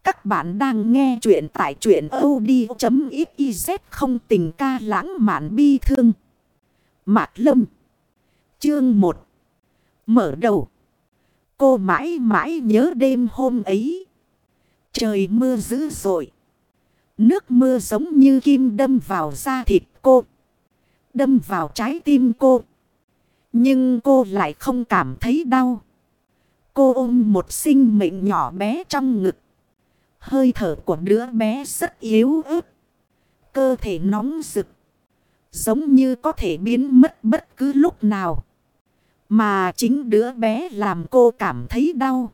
Các bạn đang nghe chuyện tại truyện audio.xyz, không tình ca lãng mạn bi thương. Mạc Lâm. Chương 1. Mở đầu. Cô mãi mãi nhớ đêm hôm ấy. Trời mưa dữ dội. Nước mưa giống như kim đâm vào da thịt cô, đâm vào trái tim cô. Nhưng cô lại không cảm thấy đau. Cô ôm một sinh mệnh nhỏ bé trong ngực. Hơi thở của đứa bé rất yếu ớt. Cơ thể nóng rực, giống như có thể biến mất bất cứ lúc nào. Mà chính đứa bé làm cô cảm thấy đau.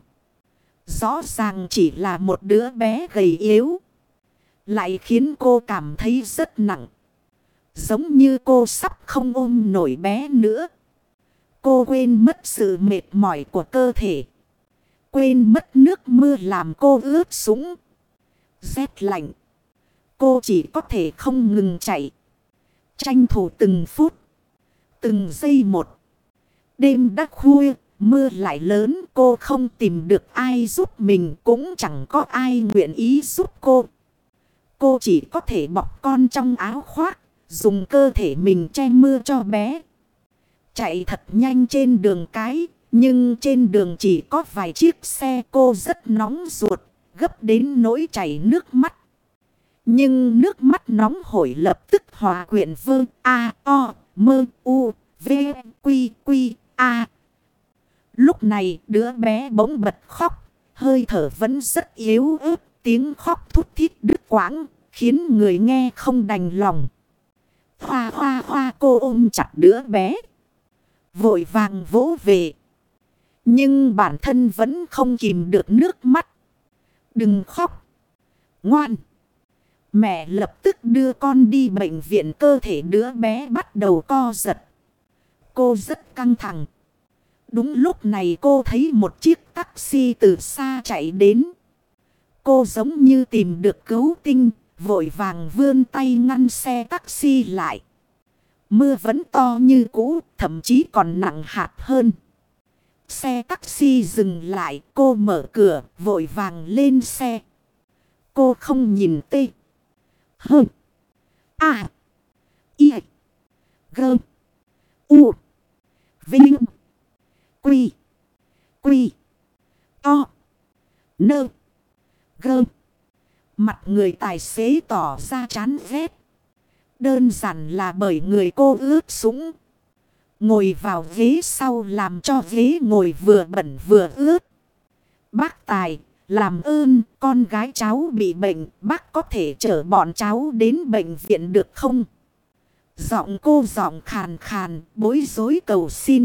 Rõ ràng chỉ là một đứa bé gầy yếu, lại khiến cô cảm thấy rất nặng. Giống như cô sắp không ôm nổi bé nữa. Cô quên mất sự mệt mỏi của cơ thể. Quên mất nước mưa làm cô ướt sũng, rét lạnh. Cô chỉ có thể không ngừng chạy, tranh thủ từng phút, từng giây một. Đêm đã khuya, mưa lại lớn. Cô không tìm được ai giúp mình, cũng chẳng có ai nguyện ý giúp cô. Cô chỉ có thể bọc con trong áo khoác, dùng cơ thể mình che mưa cho bé. Chạy thật nhanh trên đường cái, nhưng trên đường chỉ có vài chiếc xe. Cô rất nóng ruột, gấp đến nỗi chảy nước mắt. Nhưng nước mắt nóng hổi lập tức hòa quyện vơ a o mơ u v quy quy a. Lúc này đứa bé bỗng bật khóc, hơi thở vẫn rất yếu ớt, tiếng khóc thút thít đứt quãng, khiến người nghe không đành lòng. Hoa hoa hoa, cô ôm chặt đứa bé, vội vàng vỗ về. Nhưng bản thân vẫn không kìm được nước mắt. Đừng khóc, ngoan. Mẹ lập tức đưa con đi bệnh viện. Cơ thể đứa bé bắt đầu co giật. Cô rất căng thẳng. Đúng lúc này cô thấy một chiếc taxi từ xa chạy đến. Cô giống như tìm được cứu tinh, vội vàng vươn tay ngăn xe taxi lại. Mưa vẫn to như cũ, thậm chí còn nặng hạt hơn. Xe taxi dừng lại, cô mở cửa, vội vàng lên xe. Cô không nhìn tê, hơ, a, i, gơ, u, vinh, quy, quy, to, nơ, gơ. Mặt người tài xế tỏ ra chán ghét. Đơn giản là bởi người cô ướt sũng. Ngồi vào ghế sau làm cho ghế ngồi vừa bẩn vừa ướt. Bác Tài, làm ơn, con gái cháu bị bệnh, bác có thể chở bọn cháu đến bệnh viện được không? Giọng cô giọng khàn khàn, bối rối cầu xin.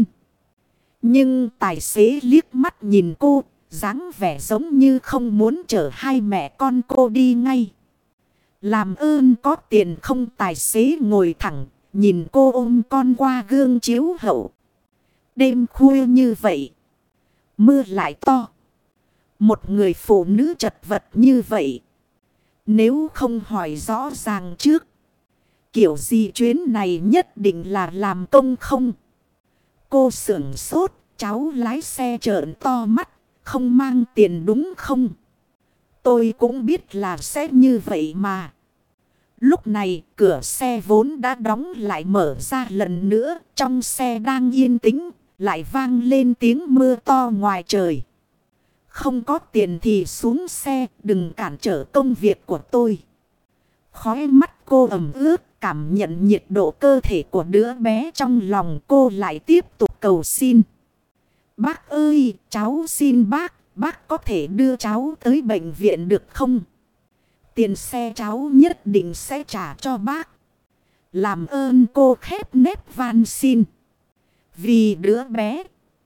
Nhưng tài xế liếc mắt nhìn cô, dáng vẻ giống như không muốn chở hai mẹ con cô đi ngay. Làm ơn có tiền không? Tài xế ngồi thẳng, nhìn cô ôm con qua gương chiếu hậu. Đêm khuya như vậy, mưa lại to. Một người phụ nữ chật vật như vậy, nếu không hỏi rõ ràng trước, kiểu gì chuyến này nhất định là làm công không? Cô sửng sốt, cháu lái xe trợn to mắt, không mang tiền đúng không? Tôi cũng biết là sẽ như vậy mà. Lúc này cửa xe vốn đã đóng lại mở ra lần nữa. Trong xe đang yên tĩnh, lại vang lên tiếng mưa to ngoài trời. Không có tiền thì xuống xe, đừng cản trở công việc của tôi. Khóe mắt cô ẩm ướt, cảm nhận nhiệt độ cơ thể của đứa bé trong lòng. Cô lại tiếp tục cầu xin. Bác ơi, cháu xin bác có thể đưa cháu tới bệnh viện được không? Tiền xe cháu nhất định sẽ trả cho bác. Làm ơn, cô khép nép van xin. Vì đứa bé,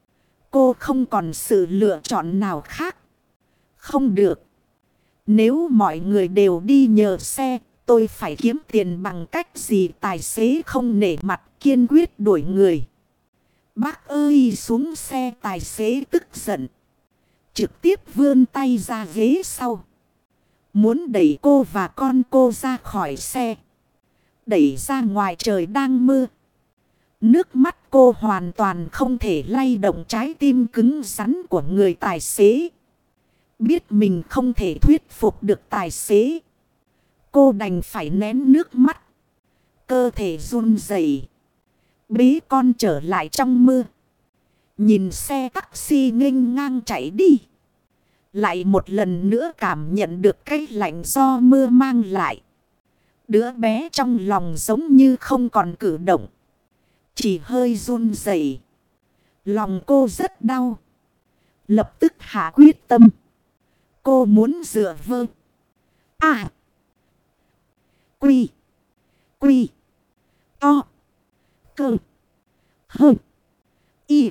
cô không còn sự lựa chọn nào khác. Không được. Nếu mọi người đều đi nhờ xe, tôi phải kiếm tiền bằng cách gì? Tài xế không nể mặt, kiên quyết đuổi người. Bác ơi, xuống xe! Tài xế tức giận, trực tiếp vươn tay ra ghế sau, muốn đẩy cô và con cô ra khỏi xe. Đẩy ra ngoài trời đang mưa. Nước mắt cô hoàn toàn không thể lay động trái tim cứng rắn của người tài xế. Biết mình không thể thuyết phục được tài xế. Cô đành phải nén nước mắt. Cơ thể run rẩy, bế con trở lại trong mưa. Nhìn xe taxi nghênh ngang chạy đi. Lại một lần nữa cảm nhận được cái lạnh do mưa mang lại. Đứa bé trong lòng giống như không còn cử động, chỉ hơi run rẩy. Lòng cô rất đau. Lập tức hạ quyết tâm. Cô muốn dựa vơ. À. Quy. Quy. To. Cơ. Hơ. Y.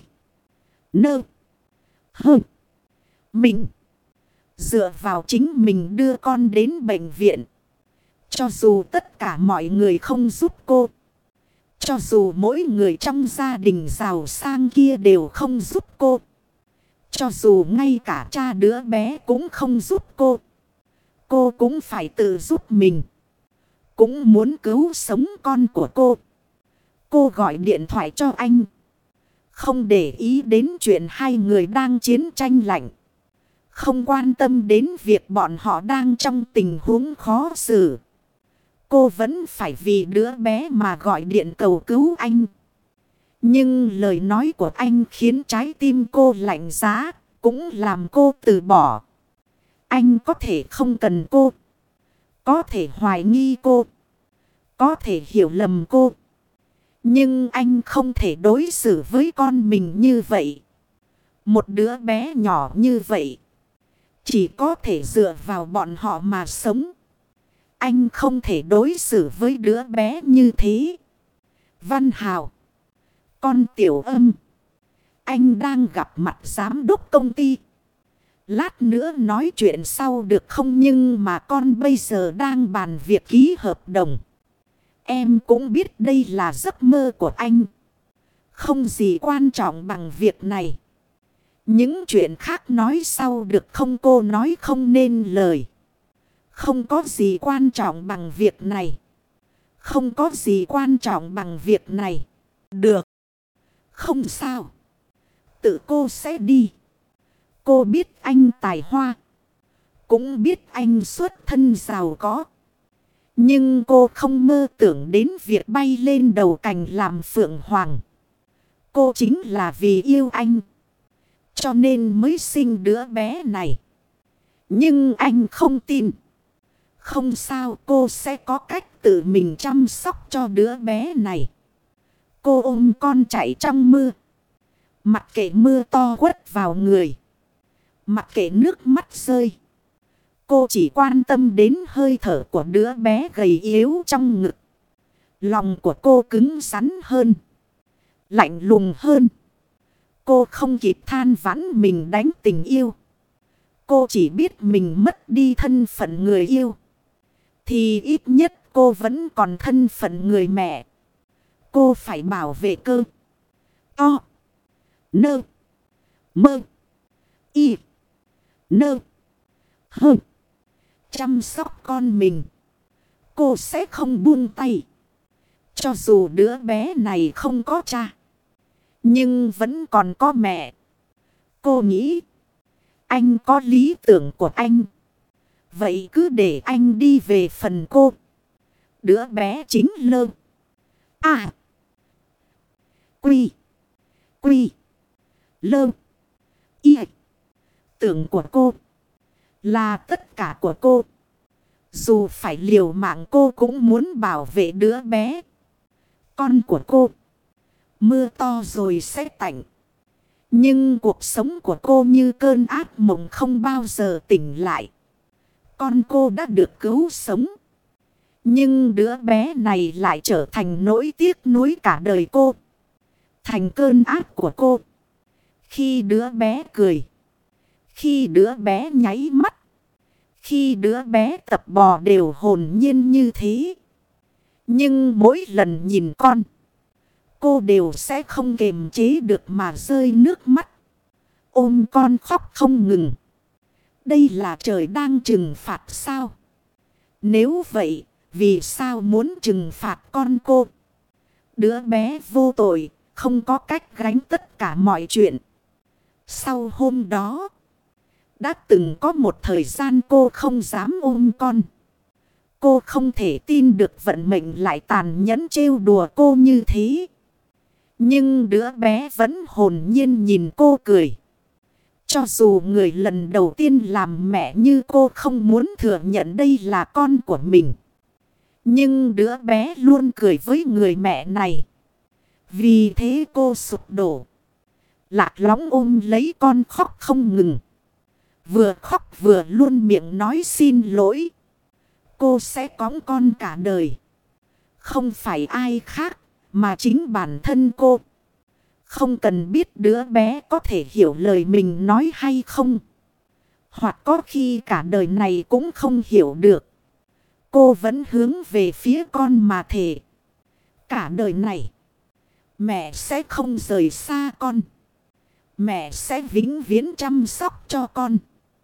Nơ. Hơ. Mình. Dựa vào chính mình đưa con đến bệnh viện. Cho dù tất cả mọi người không giúp cô. Cho dù mỗi người trong gia đình giàu sang kia đều không giúp cô. Cho dù ngay cả cha đứa bé cũng không giúp cô. Cô cũng phải tự giúp mình. Cũng muốn cứu sống con của cô. Cô gọi điện thoại cho anh. Không để ý đến chuyện hai người đang chiến tranh lạnh. Không quan tâm đến việc bọn họ đang trong tình huống khó xử. Cô vẫn phải vì đứa bé mà gọi điện cầu cứu anh. Nhưng lời nói của anh khiến trái tim cô lạnh giá, cũng làm cô từ bỏ. Anh có thể không cần cô. Có thể hoài nghi cô. Có thể hiểu lầm cô. Nhưng anh không thể đối xử với con mình như vậy. Một đứa bé nhỏ như vậy. Chỉ có thể dựa vào bọn họ mà sống. Anh không thể đối xử với đứa bé như thế. Văn Hào. Con Tiểu Âm. Anh đang gặp mặt giám đốc công ty. Lát nữa nói chuyện sau được không, nhưng mà con bây giờ đang bàn việc ký hợp đồng. Em cũng biết đây là giấc mơ của anh. Không gì quan trọng bằng việc này. Những chuyện khác nói sau được không, cô nói không nên lời. Không có gì quan trọng bằng việc này. Không có gì quan trọng bằng việc này. Được. Không sao. Tự cô sẽ đi. Cô biết anh tài hoa. Cũng biết anh xuất thân giàu có. Nhưng cô không mơ tưởng đến việc bay lên đầu cành làm phượng hoàng. Cô chính là vì yêu anh. Cho nên mới sinh đứa bé này. Nhưng anh không tin. Không sao, cô sẽ có cách tự mình chăm sóc cho đứa bé này. Cô ôm con chạy trong mưa. Mặc kệ mưa to quất vào người. Mặc kệ nước mắt rơi. Cô chỉ quan tâm đến hơi thở của đứa bé gầy yếu trong ngực. Lòng của cô cứng rắn hơn. Lạnh lùng hơn. Cô không kịp than vãn mình đánh tình yêu. Cô chỉ biết mình mất đi thân phận người yêu. Thì ít nhất cô vẫn còn thân phận người mẹ. Cô phải bảo vệ cơ. To. Nơ. Mơ. Y. Nơ. Hơ. Chăm sóc con mình. Cô sẽ không buông tay. Cho dù đứa bé này không có cha. Nhưng vẫn còn có mẹ. Cô nghĩ. Anh có lý tưởng của anh. Vậy cứ để anh đi về phần cô. Đứa bé chính Lơ. À. Quy. Quy. Lơ. Y. Tưởng của cô. Là tất cả của cô. Dù phải liều mạng cô cũng muốn bảo vệ đứa bé. Con của cô. Mưa to rồi sẽ tạnh. Nhưng cuộc sống của cô như cơn ác mộng không bao giờ tỉnh lại. Con cô đã được cứu sống. Nhưng đứa bé này lại trở thành nỗi tiếc nuối cả đời cô. Thành cơn ác của cô. Khi đứa bé cười. Khi đứa bé nháy mắt. Khi đứa bé tập bò đều hồn nhiên như thế. Nhưng mỗi lần nhìn con. Cô đều sẽ không kềm chế được mà rơi nước mắt. Ôm con khóc không ngừng. Đây là trời đang trừng phạt sao? Nếu vậy, vì sao muốn trừng phạt con cô? Đứa bé vô tội, không có cách gánh tất cả mọi chuyện. Sau hôm đó, Đã từng có một thời gian cô không dám ôm con. Cô không thể tin được vận mệnh lại tàn nhẫn trêu đùa cô như thế. Nhưng đứa bé vẫn hồn nhiên nhìn cô cười. Cho dù người lần đầu tiên làm mẹ như cô không muốn thừa nhận đây là con của mình. Nhưng đứa bé luôn cười với người mẹ này. Vì thế cô sụp đổ. Lạc lõng ôm lấy con khóc không ngừng. Vừa khóc vừa luôn miệng nói xin lỗi. Cô sẽ cõng con cả đời. Không phải ai khác mà chính bản thân cô. Không cần biết đứa bé có thể hiểu lời mình nói hay không. Hoặc có khi cả đời này cũng không hiểu được. Cô vẫn hướng về phía con mà thề. Cả đời này, mẹ sẽ không rời xa con. Mẹ sẽ vĩnh viễn chăm sóc cho con.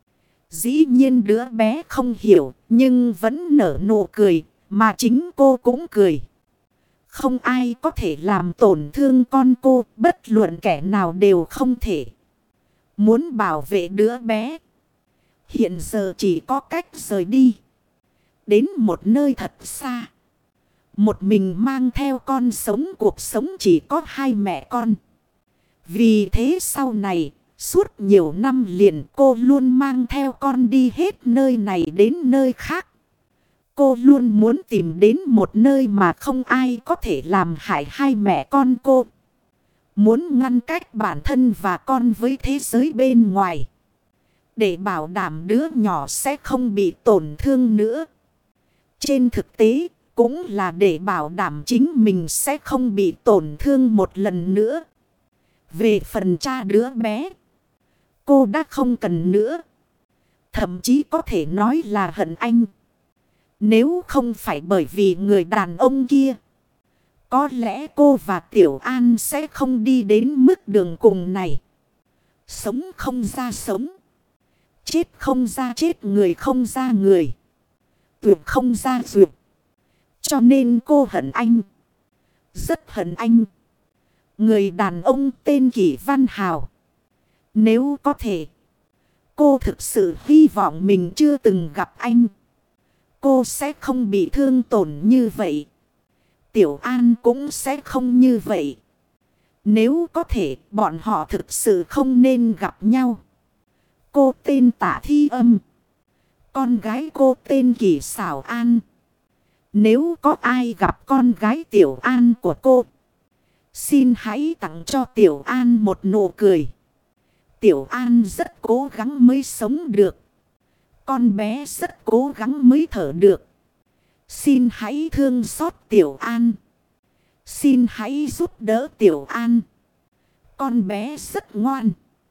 Dĩ nhiên đứa bé không hiểu, nhưng vẫn nở nụ cười, mà chính cô cũng cười. Không ai có thể làm tổn thương con cô, bất luận kẻ nào đều không thể. Muốn bảo vệ đứa bé, hiện giờ chỉ có cách rời đi. Đến một nơi thật xa. Một mình mang theo con sống cuộc sống chỉ có hai mẹ con. Vì thế sau này, suốt nhiều năm liền cô luôn mang theo con đi hết nơi này đến nơi khác. Cô luôn muốn tìm đến một nơi mà không ai có thể làm hại hai mẹ con cô. Muốn ngăn cách bản thân và con với thế giới bên ngoài. Để bảo đảm đứa nhỏ sẽ không bị tổn thương nữa. Trên thực tế, cũng là để bảo đảm chính mình sẽ không bị tổn thương một lần nữa. Về phần cha đứa bé, cô đã không cần nữa. Thậm chí có thể nói là hận anh. Nếu không phải bởi vì người đàn ông kia, có lẽ cô và Tiểu An sẽ không đi đến mức đường cùng này. Sống không ra sống. Chết không ra chết, người không ra người. Tuyệt không ra tuyệt. Cho nên cô hận anh. Rất hận anh. Người đàn ông tên Kỷ Văn Hào. Nếu có thể, cô thực sự hy vọng mình chưa từng gặp anh. Cô sẽ không bị thương tổn như vậy. Tiểu An cũng sẽ không như vậy. Nếu có thể, bọn họ thực sự không nên gặp nhau. Cô tên Tạ Thi Âm. Con gái cô tên Kỷ Xảo An. Nếu có ai gặp con gái Tiểu An của cô, xin hãy tặng cho Tiểu An một nụ cười. Tiểu An rất cố gắng mới sống được. Con bé rất cố gắng mới thở được. Xin hãy thương xót Tiểu An. Xin hãy giúp đỡ Tiểu An. Con bé rất ngoan.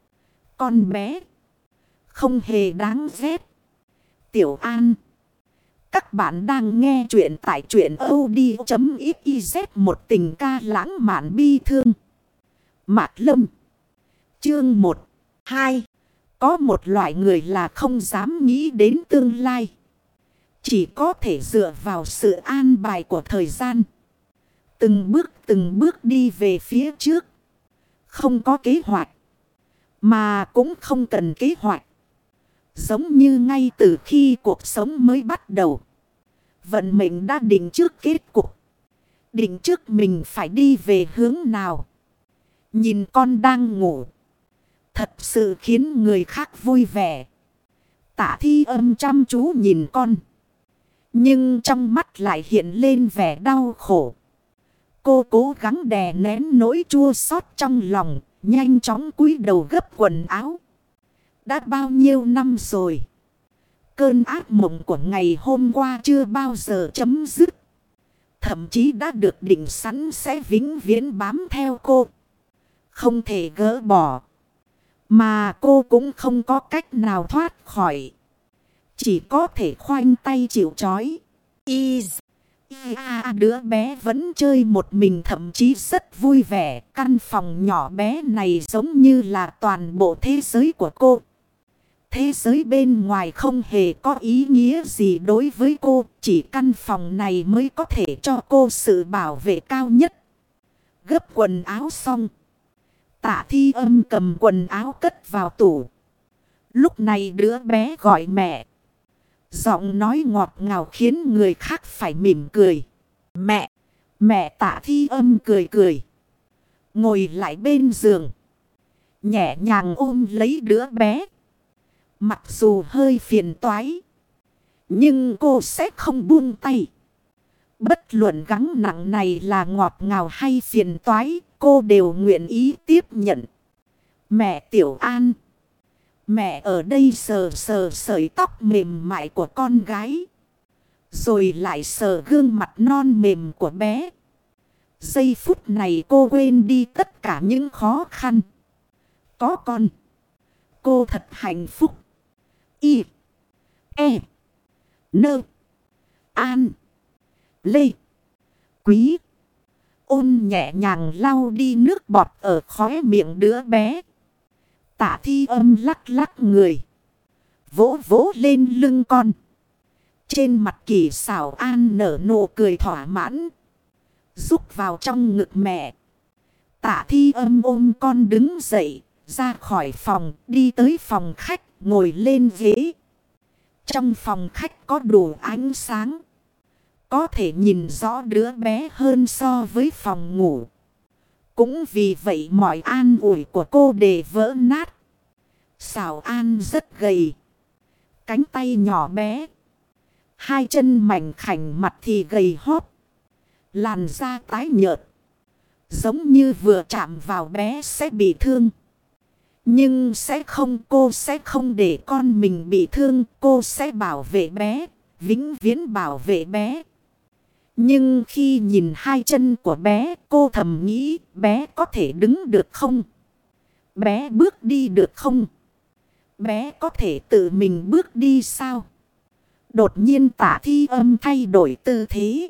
Con bé không hề đáng ghét. Tiểu An. Các bạn đang nghe chuyện tại truyện audio.xyz. Một tình ca lãng mạn bi thương. Mạt Lâm. Chương 1, 2. Có một loại người là không dám nghĩ đến tương lai. Chỉ có thể dựa vào sự an bài của thời gian. Từng bước đi về phía trước. Không có kế hoạch. Mà cũng không cần kế hoạch. Giống như ngay từ khi cuộc sống mới bắt đầu. Vận mệnh đã định trước kết cục. Định trước mình phải đi về hướng nào. Nhìn con đang ngủ. Thật sự khiến người khác vui vẻ. Tạ Thi Âm chăm chú nhìn con. Nhưng trong mắt lại hiện lên vẻ đau khổ. Cô cố gắng đè nén nỗi chua xót trong lòng. Nhanh chóng cúi đầu gấp quần áo. Đã bao nhiêu năm rồi. Cơn ác mộng của ngày hôm qua chưa bao giờ chấm dứt. Thậm chí đã được định sẵn sẽ vĩnh viễn bám theo cô. Không thể gỡ bỏ. Mà cô cũng không có cách nào thoát khỏi. Chỉ có thể khoanh tay chịu trói. Đứa bé vẫn chơi một mình, thậm chí rất vui vẻ. Căn phòng nhỏ bé này giống như là toàn bộ thế giới của cô. Thế giới bên ngoài không hề có ý nghĩa gì đối với cô. Chỉ căn phòng này mới có thể cho cô sự bảo vệ cao nhất. Gấp quần áo xong, Tạ Thi Âm cầm quần áo cất vào tủ. Lúc này đứa bé gọi mẹ. Giọng nói ngọt ngào khiến người khác phải mỉm cười. Mẹ! Mẹ Tạ Thi Âm cười cười. Ngồi lại bên giường. Nhẹ nhàng ôm lấy đứa bé. Mặc dù hơi phiền toái. Nhưng cô sẽ không buông tay. Bất luận gắng nặng này là ngọt ngào hay phiền toái. Cô đều nguyện ý tiếp nhận. Mẹ Tiểu An. Mẹ ở đây sờ sờ sợi tóc mềm mại của con gái. Rồi lại sờ gương mặt non mềm của bé. Giây phút này cô quên đi tất cả những khó khăn. Có con. Cô thật hạnh phúc. Y. E. Nơ. An. Lê. Quý. Ôn nhẹ nhàng lau đi nước bọt ở khóe miệng đứa bé. Tạ Thi Âm lắc lắc người. Vỗ vỗ lên lưng con. Trên mặt Kỳ Xảo An nở nụ cười thỏa mãn. Rúc vào trong ngực mẹ. Tạ Thi Âm ôm con đứng dậy. Ra khỏi phòng đi tới phòng khách ngồi lên ghế. Trong phòng khách có đủ ánh sáng. Có thể nhìn rõ đứa bé hơn so với phòng ngủ. Cũng vì vậy mọi an ủi của cô đều vỡ nát. Xảo An rất gầy. Cánh tay nhỏ bé. Hai chân mảnh khảnh, mặt thì gầy hóp. Làn da tái nhợt. Giống như vừa chạm vào bé sẽ bị thương. Nhưng cô sẽ không để con mình bị thương. Cô sẽ bảo vệ bé. Vĩnh viễn bảo vệ bé. Nhưng khi nhìn hai chân của bé, cô thầm nghĩ bé có thể đứng được không? Bé bước đi được không? Bé có thể tự mình bước đi sao? Đột nhiên Tạ Thi Âm thay đổi tư thế.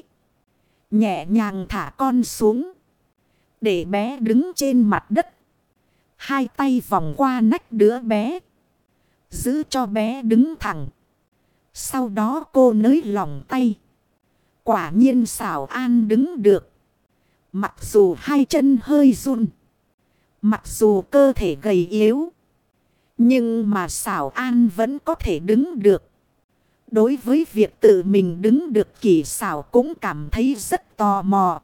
Nhẹ nhàng thả con xuống. Để bé đứng trên mặt đất. Hai tay vòng qua nách đứa bé. Giữ cho bé đứng thẳng. Sau đó cô nới lỏng tay. Quả nhiên Xảo An đứng được. Mặc dù hai chân hơi run. Mặc dù cơ thể gầy yếu. Nhưng mà Xảo An vẫn có thể đứng được. Đối với việc tự mình đứng được, Kỳ Xảo cũng cảm thấy rất tò mò.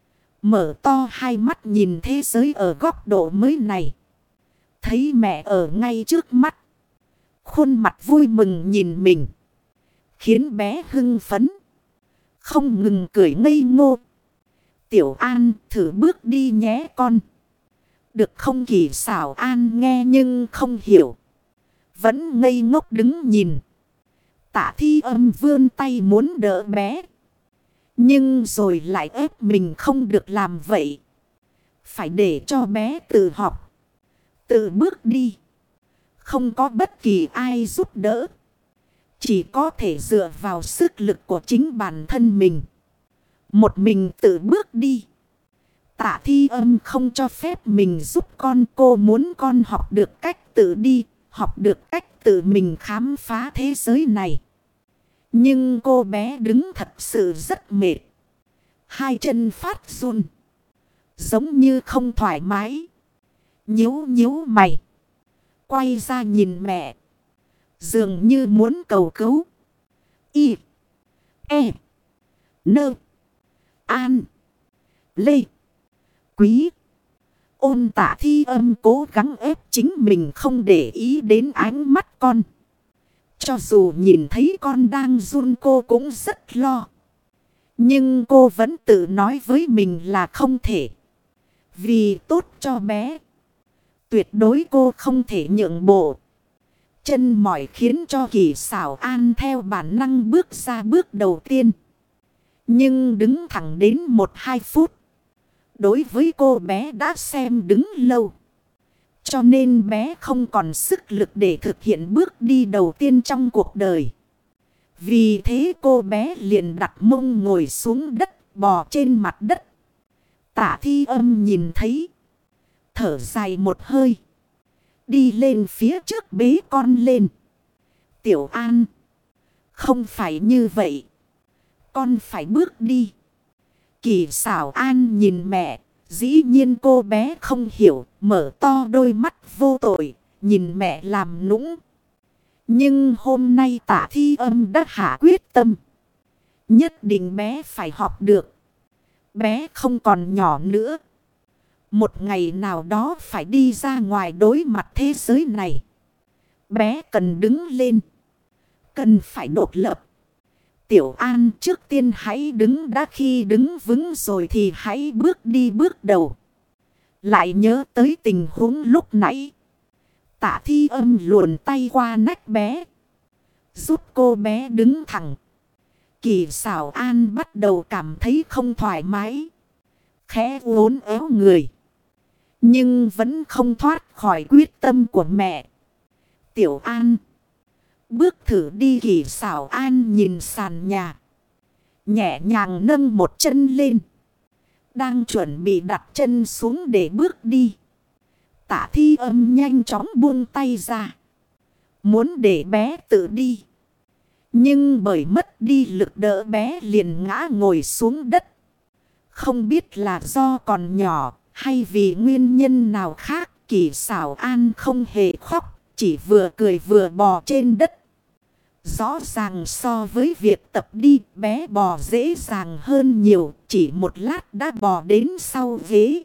Mở to hai mắt nhìn thế giới ở góc độ mới này. Thấy mẹ ở ngay trước mắt. Khuôn mặt vui mừng nhìn mình. Khiến bé hưng phấn. Không ngừng cười ngây ngô. Tiểu An thử bước đi nhé con. Được không? Kỳ Xảo An nghe nhưng không hiểu. Vẫn ngây ngốc đứng nhìn. Tạ Thi Âm vươn tay muốn đỡ bé. Nhưng rồi lại ép mình không được làm vậy. Phải để cho bé tự học. Tự bước đi. Không có bất kỳ ai giúp đỡ. Chỉ có thể dựa vào sức lực của chính bản thân mình. Một mình tự bước đi. Tạ Thi Âm không cho phép mình giúp con. Cô muốn con học được cách tự đi. Học được cách tự mình khám phá thế giới này. Nhưng cô bé đứng thật sự rất mệt. Hai chân phát run. Giống như không thoải mái. Nhíu nhíu mày. Quay ra nhìn mẹ. Dường như muốn cầu cứu. Y. E. Nơ. An. Lê. Quý. Ôn Tạ Thi Âm cố gắng ép chính mình không để ý đến ánh mắt con. Cho dù nhìn thấy con đang run cô cũng rất lo. Nhưng cô vẫn tự nói với mình là không thể. Vì tốt cho bé. Tuyệt đối cô không thể nhượng bộ. Chân mỏi khiến cho Kỳ Xảo An theo bản năng bước ra bước đầu tiên. Nhưng đứng thẳng đến 1-2 phút. Đối với cô bé đã xem đứng lâu. Cho nên bé không còn sức lực để thực hiện bước đi đầu tiên trong cuộc đời. Vì thế cô bé liền đặt mông ngồi xuống đất, bò trên mặt đất. Tạ Thi Âm nhìn thấy. Thở dài một hơi. Đi lên phía trước bế con lên. Tiểu An. Không phải như vậy. Con phải bước đi. Kỳ Xảo An nhìn mẹ. Dĩ nhiên cô bé không hiểu. Mở to đôi mắt vô tội. Nhìn mẹ làm nũng. Nhưng hôm nay Tạ Thi Âm đã hạ quyết tâm. Nhất định bé phải học được. Bé không còn nhỏ nữa. Một ngày nào đó phải đi ra ngoài đối mặt thế giới này. Bé cần đứng lên. Cần phải độc lập. Tiểu An, trước tiên hãy đứng, đã khi đứng vững rồi thì hãy bước đi bước đầu. Lại nhớ tới tình huống lúc nãy. Tạ Thi Âm luồn tay qua nách bé, giúp cô bé đứng thẳng. Kỳ Xảo An bắt đầu cảm thấy không thoải mái, khẽ uốn éo người. Nhưng vẫn không thoát khỏi quyết tâm của mẹ. Tiểu An, bước thử đi. Kỳ Xảo An nhìn sàn nhà, nhẹ nhàng nâng một chân lên. Đang chuẩn bị đặt chân xuống để bước đi. Tạ Thi Âm nhanh chóng buông tay ra, muốn để bé tự đi. Nhưng bởi mất đi lực đỡ, bé liền ngã ngồi xuống đất. Không biết là do còn nhỏ hay vì nguyên nhân nào khác, Kỳ Xảo An không hề khóc, chỉ vừa cười vừa bò trên đất. Rõ ràng so với việc tập đi, bé bò dễ dàng hơn nhiều, chỉ một lát đã bò đến sau ghế.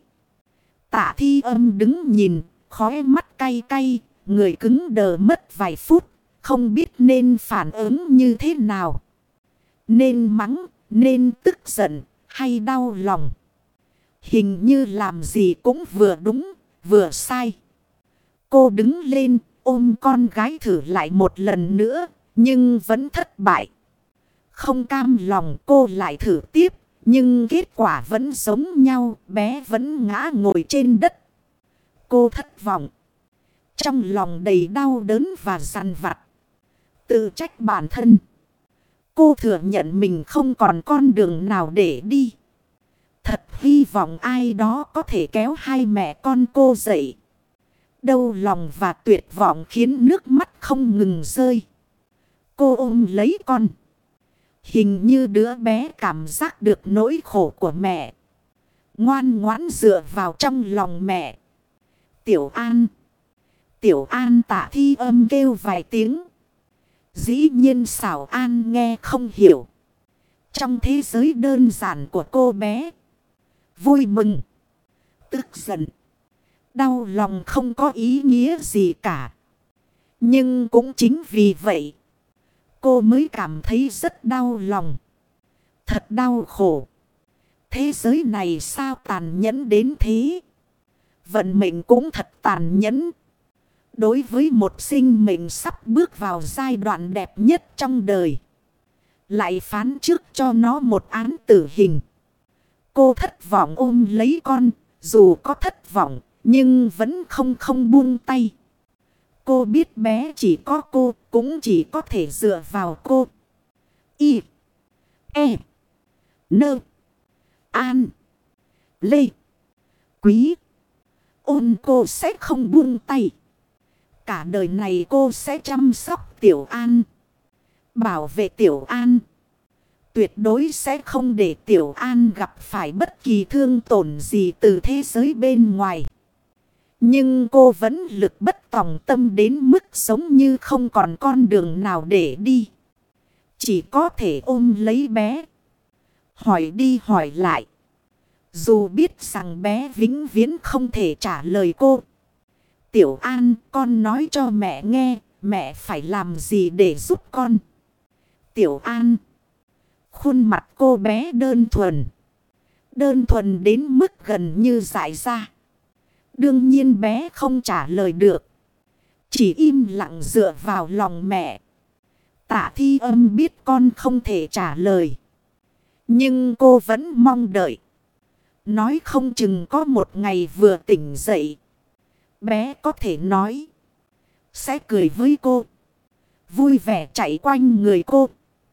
Tạ Thi Âm đứng nhìn, khóe mắt cay cay, người cứng đờ mất vài phút, không biết nên phản ứng như thế nào. Nên mắng, nên tức giận, hay đau lòng. Hình như làm gì cũng vừa đúng, vừa sai. Cô đứng lên, ôm con gái thử lại một lần nữa, nhưng vẫn thất bại. Không cam lòng, cô lại thử tiếp, nhưng kết quả vẫn giống nhau, bé vẫn ngã ngồi trên đất. Cô thất vọng, trong lòng đầy đau đớn và dằn vặt. Tự trách bản thân. Cô thừa nhận mình không còn con đường nào để đi. Thật hy vọng ai đó có thể kéo hai mẹ con cô dậy. Đau lòng và tuyệt vọng khiến nước mắt không ngừng rơi. Cô ôm lấy con. Hình như đứa bé cảm giác được nỗi khổ của mẹ. Ngoan ngoãn dựa vào trong lòng mẹ. Tiểu An. Tiểu An, Tạ Thi Âm kêu vài tiếng. Dĩ nhiên Xảo An nghe không hiểu. Trong thế giới đơn giản của cô bé, vui mừng, tức giận, đau lòng không có ý nghĩa gì cả. Nhưng cũng chính vì vậy, cô mới cảm thấy rất đau lòng. Thật đau khổ. Thế giới này sao tàn nhẫn đến thế? Vận mệnh cũng thật tàn nhẫn. Đối với một sinh mệnh sắp bước vào giai đoạn đẹp nhất trong đời, lại phán trước cho nó một án tử hình. Cô thất vọng ôm lấy con. Dù có thất vọng, nhưng vẫn không buông tay. Cô biết bé chỉ có cô, cũng chỉ có thể dựa vào cô. Y E Nơ An Lê Quý Ôn cô sẽ không buông tay. Cả đời này cô sẽ chăm sóc Tiểu An, bảo vệ Tiểu An. Tuyệt đối sẽ không để Tiểu An gặp phải bất kỳ thương tổn gì từ thế giới bên ngoài. Nhưng cô vẫn lực bất tòng tâm đến mức giống như không còn con đường nào để đi. Chỉ có thể ôm lấy bé, hỏi đi hỏi lại. Dù biết rằng bé vĩnh viễn không thể trả lời cô. Tiểu An, con nói cho mẹ nghe, mẹ phải làm gì để giúp con. Tiểu An. Khuôn mặt cô bé đơn thuần. Đơn thuần đến mức gần như dại ra. Đương nhiên bé không trả lời được. Chỉ im lặng dựa vào lòng mẹ. Tạ Thi Âm biết con không thể trả lời. Nhưng cô vẫn mong đợi. Nói không chừng có một ngày vừa tỉnh dậy, bé có thể nói. Sẽ cười với cô. Vui vẻ chạy quanh người cô.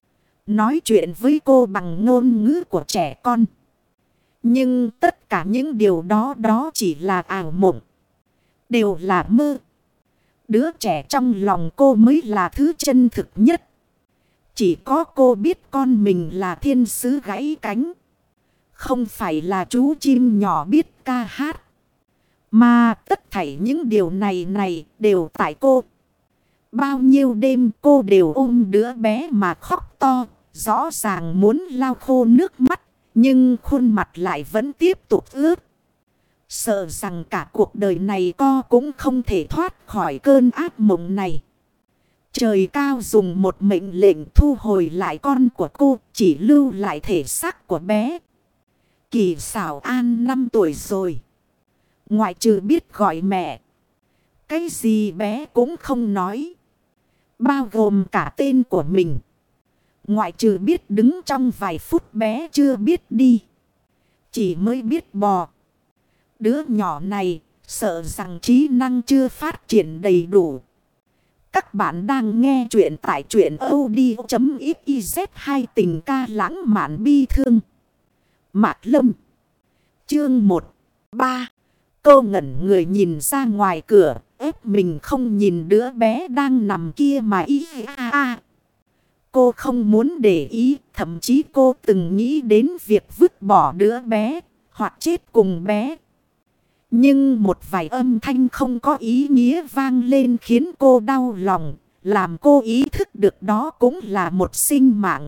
Nói chuyện với cô bằng ngôn ngữ của trẻ con. Nhưng tất cả những điều đó chỉ là ảo mộng. Đều là mơ. Đứa trẻ trong lòng cô mới là thứ chân thực nhất. Chỉ có cô biết con mình là thiên sứ gãy cánh. Không phải là chú chim nhỏ biết ca hát. Mà tất thảy những điều này đều tại cô. Bao nhiêu đêm cô đều ôm đứa bé mà khóc to. Rõ ràng muốn lau khô nước mắt. Nhưng khuôn mặt lại vẫn tiếp tục ướt. Sợ rằng cả cuộc đời này cô cũng không thể thoát khỏi cơn ác mộng này. Trời cao dùng một mệnh lệnh thu hồi lại con của cô, chỉ lưu lại thể xác của bé. Kỳ Xảo An 5 tuổi rồi. Ngoại trừ biết gọi mẹ, cái gì bé cũng không nói. Bao gồm cả tên của mình. Ngoại trừ biết đứng trong vài phút bé chưa biết đi. Chỉ mới biết bò. Đứa nhỏ này sợ rằng trí năng chưa phát triển đầy đủ. Các bạn đang nghe chuyện tại truyện audio.xyz. Hai tình ca lãng mạn bi thương. Mạc Lâm. Chương 1. 3. Cô ngẩn người nhìn ra ngoài cửa. Ép mình không nhìn đứa bé đang nằm kia mà ý a. Cô không muốn để ý. Thậm chí cô từng nghĩ đến việc vứt bỏ đứa bé. Hoặc chết cùng bé. Nhưng một vài âm thanh không có ý nghĩa vang lên khiến cô đau lòng. Làm cô ý thức được đó cũng là một sinh mạng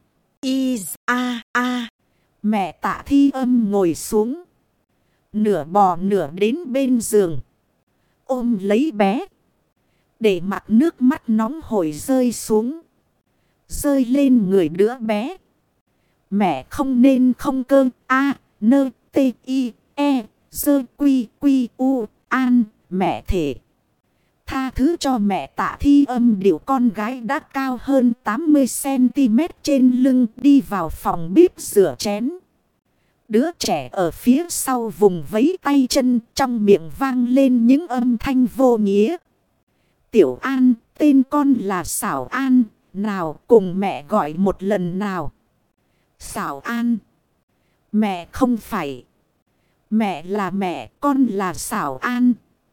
a. Mẹ Tạ Thi Âm ngồi xuống. Nửa bò nửa đến bên giường. Ôm lấy bé. Để mặc nước mắt nóng hổi rơi xuống. Rơi lên người đứa bé. Mẹ không nên không cơ a nơ tê i e dơ quy quy u an mẹ thể. Tha thứ cho mẹ. Tạ Thi Âm điệu con gái đã cao hơn 80 cm trên lưng đi vào phòng bếp rửa chén. Đứa trẻ ở phía sau vùng vẫy tay chân, trong miệng vang lên những âm thanh vô nghĩa. Tiểu An, tên con là Xảo An, nào cùng mẹ gọi một lần nào. Xảo An. Mẹ không phải. Mẹ là mẹ, con là Xảo An.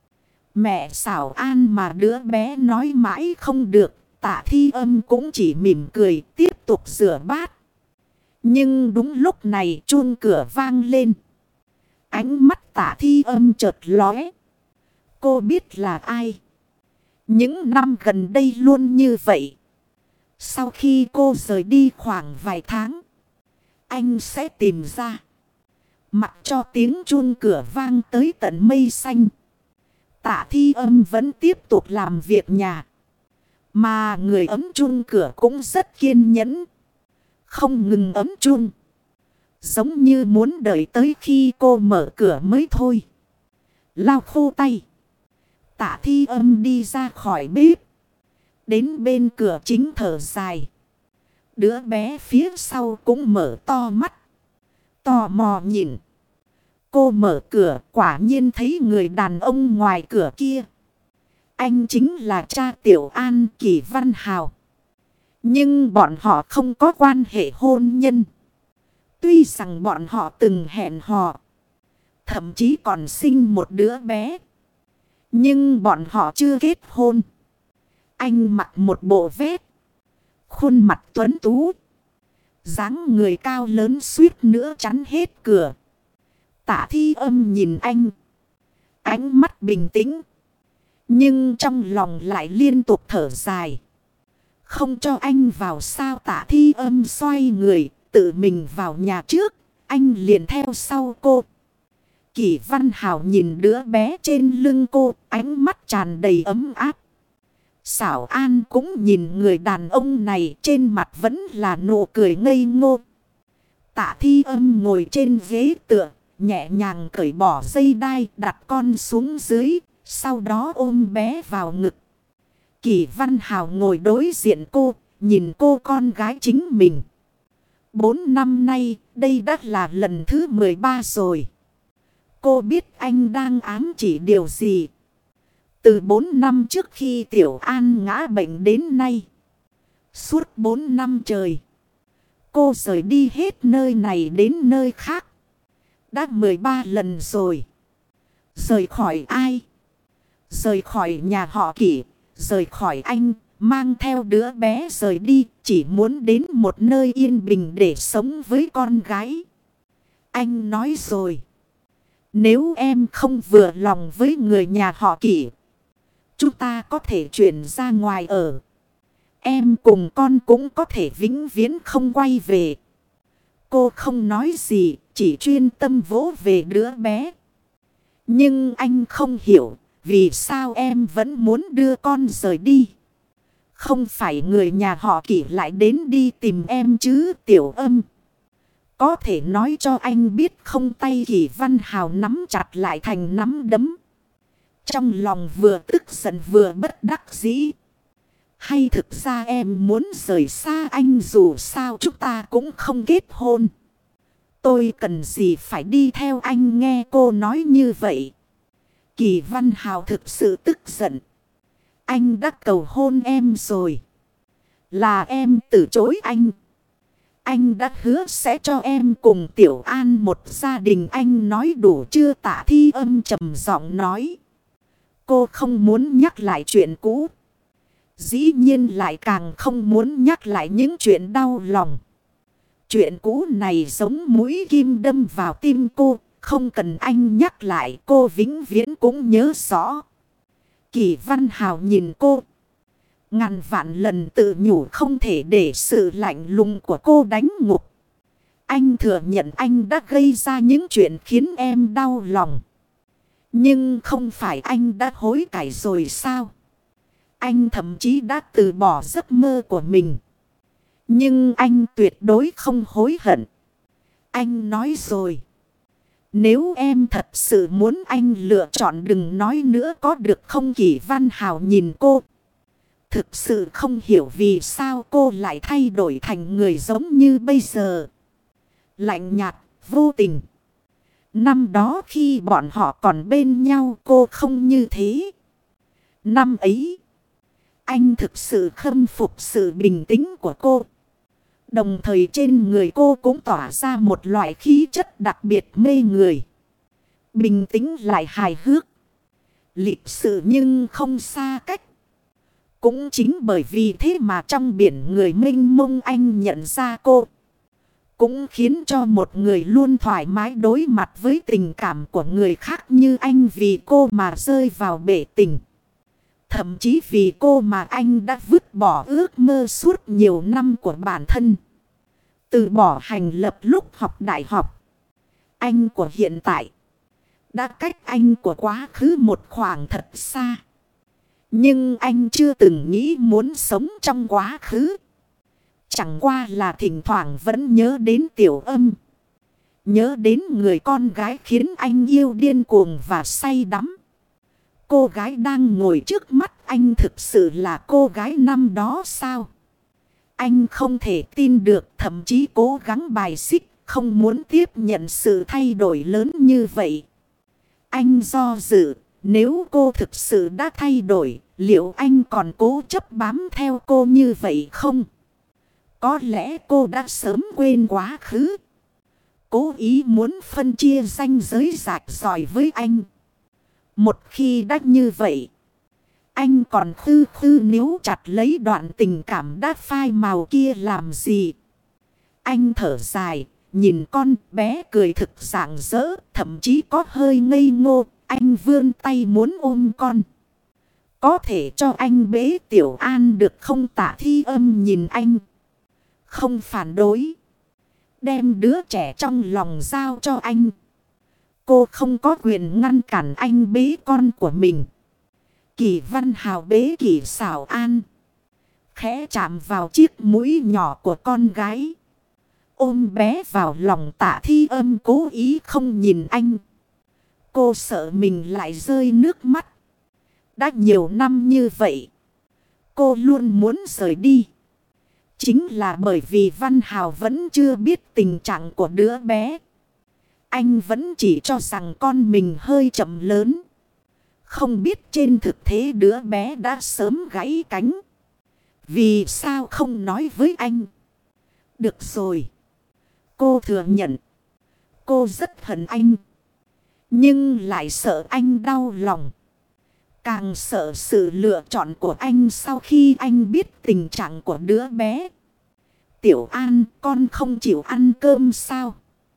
Mẹ Xảo An mà đứa bé nói mãi không được. Tạ Thi Âm cũng chỉ mỉm cười tiếp tục rửa bát. Nhưng đúng lúc này chuông cửa vang lên. Ánh mắt Tạ Thi Âm chợt lóe. Cô biết là ai. Những năm gần đây luôn như vậy. Sau khi cô rời đi khoảng vài tháng, anh sẽ tìm ra. Mặc cho tiếng chuông cửa vang tới tận mây xanh, Tạ Thi Âm vẫn tiếp tục làm việc nhà. Mà người ấm chuông cửa cũng rất kiên nhẫn. Không ngừng ấm chuông. Giống như muốn đợi tới khi cô mở cửa mới thôi. Lau khô tay, Tạ Thi Âm đi ra khỏi bếp. Đến bên cửa chính thở dài. Đứa bé phía sau cũng mở to mắt. Tò mò nhìn. Cô mở cửa quả nhiên thấy người đàn ông ngoài cửa kia. Anh chính là cha Tiểu An, Kỷ Văn Hào. Nhưng bọn họ không có quan hệ hôn nhân. Tuy rằng bọn họ từng hẹn hò, thậm chí còn sinh một đứa bé, nhưng bọn họ chưa kết hôn. Anh mặc một bộ vest, khuôn mặt tuấn tú, dáng người cao lớn suýt nữa chắn hết cửa. Tạ Thi Âm nhìn anh, ánh mắt bình tĩnh, nhưng trong lòng lại liên tục thở dài. Không cho anh vào sao? Tạ Thi Âm xoay người, tự mình vào nhà trước, anh liền theo sau cô. Kỷ Văn Hào nhìn đứa bé trên lưng cô, ánh mắt tràn đầy ấm áp. Xảo An cũng nhìn người đàn ông này, trên mặt vẫn là nụ cười ngây ngô. Tạ Thi Âm ngồi trên ghế tựa, nhẹ nhàng cởi bỏ dây đai, đặt con xuống dưới, sau đó ôm bé vào ngực. Kỷ Văn Hào ngồi đối diện cô, nhìn cô con gái chính mình. 4 năm nay, đây đã là lần thứ 13 rồi. Cô biết anh đang ám chỉ điều gì. Từ 4 năm trước khi Tiểu An ngã bệnh đến nay. Suốt 4 năm trời, cô rời đi hết nơi này đến nơi khác. Đã 13 lần rồi. Rời khỏi ai? Rời khỏi nhà họ Kỷ, rời khỏi anh, mang theo đứa bé rời đi, chỉ muốn đến một nơi yên bình để sống với con gái. Anh nói rồi, nếu em không vừa lòng với người nhà họ Kỷ, chúng ta có thể chuyển ra ngoài ở. Em cùng con cũng có thể vĩnh viễn không quay về. Cô không nói gì, chỉ chuyên tâm vỗ về đứa bé. Nhưng anh không hiểu, vì sao em vẫn muốn đưa con rời đi. Không phải người nhà họ Kỷ lại đến đi tìm em chứ, Tiểu Âm. Có thể nói cho anh biết không, tay Kỷ Văn Hào nắm chặt lại thành nắm đấm. Trong lòng vừa tức giận vừa bất đắc dĩ. Hay thực ra em muốn rời xa anh, dù sao chúng ta cũng không kết hôn. Tôi cần gì phải đi theo anh, nghe cô nói như vậy. Kỷ Văn Hào thực sự tức giận. Anh đã cầu hôn em rồi. Là em từ chối anh. Anh đã hứa sẽ cho em cùng Tiểu An một gia đình, anh nói đủ chưa? Tạ Thi Âm trầm giọng nói. Cô không muốn nhắc lại chuyện cũ. Dĩ nhiên lại càng không muốn nhắc lại những chuyện đau lòng. Chuyện cũ này giống mũi kim đâm vào tim cô. Không cần anh nhắc lại, cô vĩnh viễn cũng nhớ rõ. Kỷ Văn Hào nhìn cô. Ngàn vạn lần tự nhủ không thể để sự lạnh lùng của cô đánh ngục. Anh thừa nhận anh đã gây ra những chuyện khiến em đau lòng. Nhưng không phải anh đã hối cải rồi sao? Anh thậm chí đã từ bỏ giấc mơ của mình. Nhưng anh tuyệt đối không hối hận. Anh nói rồi. Nếu em thật sự muốn anh lựa chọn, đừng nói nữa có được không? Kỷ Văn Hào nhìn cô. Thực sự không hiểu vì sao cô lại thay đổi thành người giống như bây giờ. Lạnh nhạt, vô tình. Năm đó khi bọn họ còn bên nhau cô không như thế. Năm ấy, anh thực sự khâm phục sự bình tĩnh của cô. Đồng thời trên người cô cũng tỏa ra một loại khí chất đặc biệt mê người. Bình tĩnh lại hài hước. Lịch sự nhưng không xa cách. Cũng chính bởi vì thế mà trong biển người mênh mông anh nhận ra cô. Cũng khiến cho một người luôn thoải mái đối mặt với tình cảm của người khác như anh vì cô mà rơi vào bể tình. Thậm chí vì cô mà anh đã vứt bỏ ước mơ suốt nhiều năm của bản thân. Từ bỏ hành lập lúc học đại học. Anh của hiện tại đã cách anh của quá khứ một khoảng thật xa. Nhưng anh chưa từng nghĩ muốn sống trong quá khứ. Chẳng qua là thỉnh thoảng vẫn nhớ đến Tiểu Âm. Nhớ đến người con gái khiến anh yêu điên cuồng và say đắm. Cô gái đang ngồi trước mắt anh thực sự là cô gái năm đó sao? Anh không thể tin được, thậm chí cố gắng bài xích, không muốn tiếp nhận sự thay đổi lớn như vậy. Anh do dự, nếu cô thực sự đã thay đổi, liệu anh còn cố chấp bám theo cô như vậy không? Có lẽ cô đã sớm quên quá khứ. Cố ý muốn phân chia ranh giới rạch ròi với anh. Một khi đã như vậy, anh còn khư níu chặt lấy đoạn tình cảm đã phai màu kia làm gì? Anh thở dài, nhìn con bé cười thực rạng rỡ, thậm chí có hơi ngây ngô. Anh vươn tay muốn ôm con. Có thể cho anh bế Tiểu An được không? Tạ Thi Âm nhìn anh. Không phản đối. Đem đứa trẻ trong lòng giao cho anh. Cô không có quyền ngăn cản anh bế con của mình. Kỷ Văn Hào bế Kỷ Xảo An. Khẽ chạm vào chiếc mũi nhỏ của con gái. Ôm bé vào lòng. Tạ Thi Âm cố ý không nhìn anh. Cô sợ mình lại rơi nước mắt. Đã nhiều năm như vậy, cô luôn muốn rời đi. Chính là bởi vì Văn Hào vẫn chưa biết tình trạng của đứa bé. Anh vẫn chỉ cho rằng con mình hơi chậm lớn. Không biết trên thực tế đứa bé đã sớm gãy cánh. Vì sao không nói với anh? Được rồi. Cô thừa nhận. Cô rất hận anh. Nhưng lại sợ anh đau lòng. Càng sợ sự lựa chọn của anh sau khi anh biết tình trạng của đứa bé. Tiểu An, con không chịu ăn cơm sao?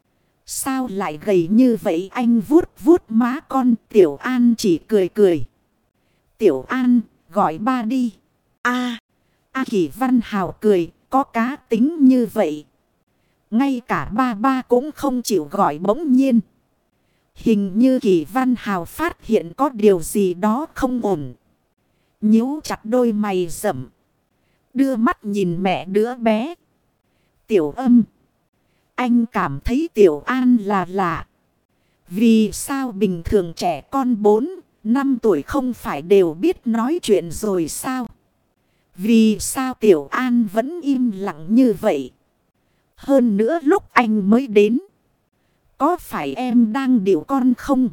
Sao lại gầy như vậy? Anh vuốt vuốt má con. Tiểu An chỉ cười cười. Tiểu An, gọi ba đi. A Kỷ Văn Hào cười, có cá tính như vậy. Ngay cả ba cũng không chịu gọi bỗng nhiên. Hình như Kỷ Văn Hào phát hiện có điều gì đó không ổn. Nhíu chặt đôi mày rậm. Đưa mắt nhìn mẹ đứa bé. Tiểu Âm. Anh cảm thấy Tiểu An là lạ. Vì sao bình thường trẻ con 4-5 tuổi không phải đều biết nói chuyện rồi sao? Vì sao Tiểu An vẫn im lặng như vậy? Hơn nữa lúc anh mới đến. Có phải em đang điệu con không?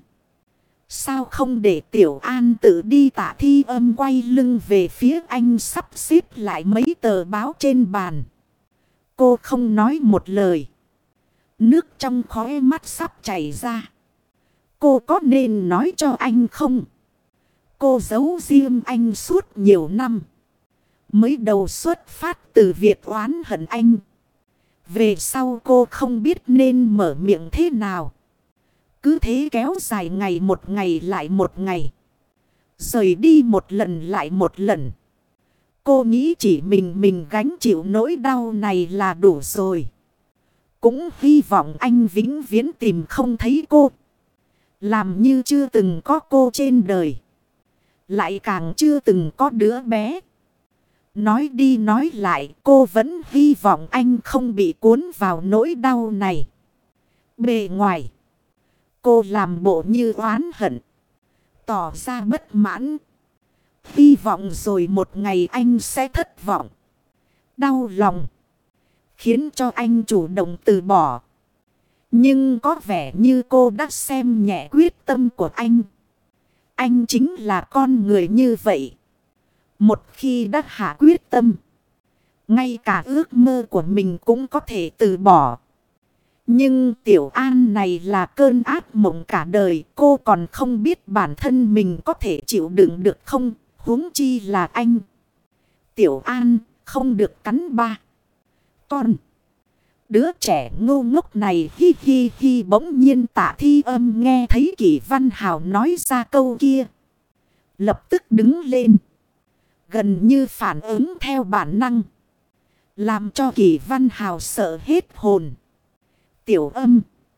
Sao không để Tiểu An tự đi? Tạ Thi Âm quay lưng về phía anh, sắp xếp lại mấy tờ báo trên bàn. Cô không nói một lời. Nước trong khóe mắt sắp chảy ra. Cô có nên nói cho anh không? Cô giấu riêng anh suốt nhiều năm. Mới đầu xuất phát từ việc oán hận anh. Về sau cô không biết nên mở miệng thế nào. Cứ thế kéo dài ngày một ngày lại một ngày. Rời đi một lần lại một lần. Cô nghĩ chỉ mình gánh chịu nỗi đau này là đủ rồi. Cũng hy vọng anh vĩnh viễn tìm không thấy cô. Làm như chưa từng có cô trên đời. Lại càng chưa từng có đứa bé. Nói đi nói lại, cô vẫn hy vọng anh không bị cuốn vào nỗi đau này. Bề ngoài, cô làm bộ như oán hận, tỏ ra bất mãn. Hy vọng rồi một ngày anh sẽ thất vọng, đau lòng, khiến cho anh chủ động từ bỏ. Nhưng có vẻ như cô đã xem nhẹ quyết tâm của anh. Anh chính là con người như vậy. Một khi đã hạ quyết tâm, ngay cả ước mơ của mình cũng có thể từ bỏ. Nhưng Tiểu An này là cơn ác mộng cả đời. Cô còn không biết bản thân mình có thể chịu đựng được không, huống chi là anh. Tiểu An không được cắn ba. Con. Đứa trẻ ngu ngốc này hi hi hi. Bỗng nhiên Tạ Thi Âm nghe thấy Kỷ Văn Hào nói ra câu kia. Lập tức đứng lên. Gần như phản ứng theo bản năng. Làm cho Kỷ Văn Hào sợ hết hồn. Tiểu Âm.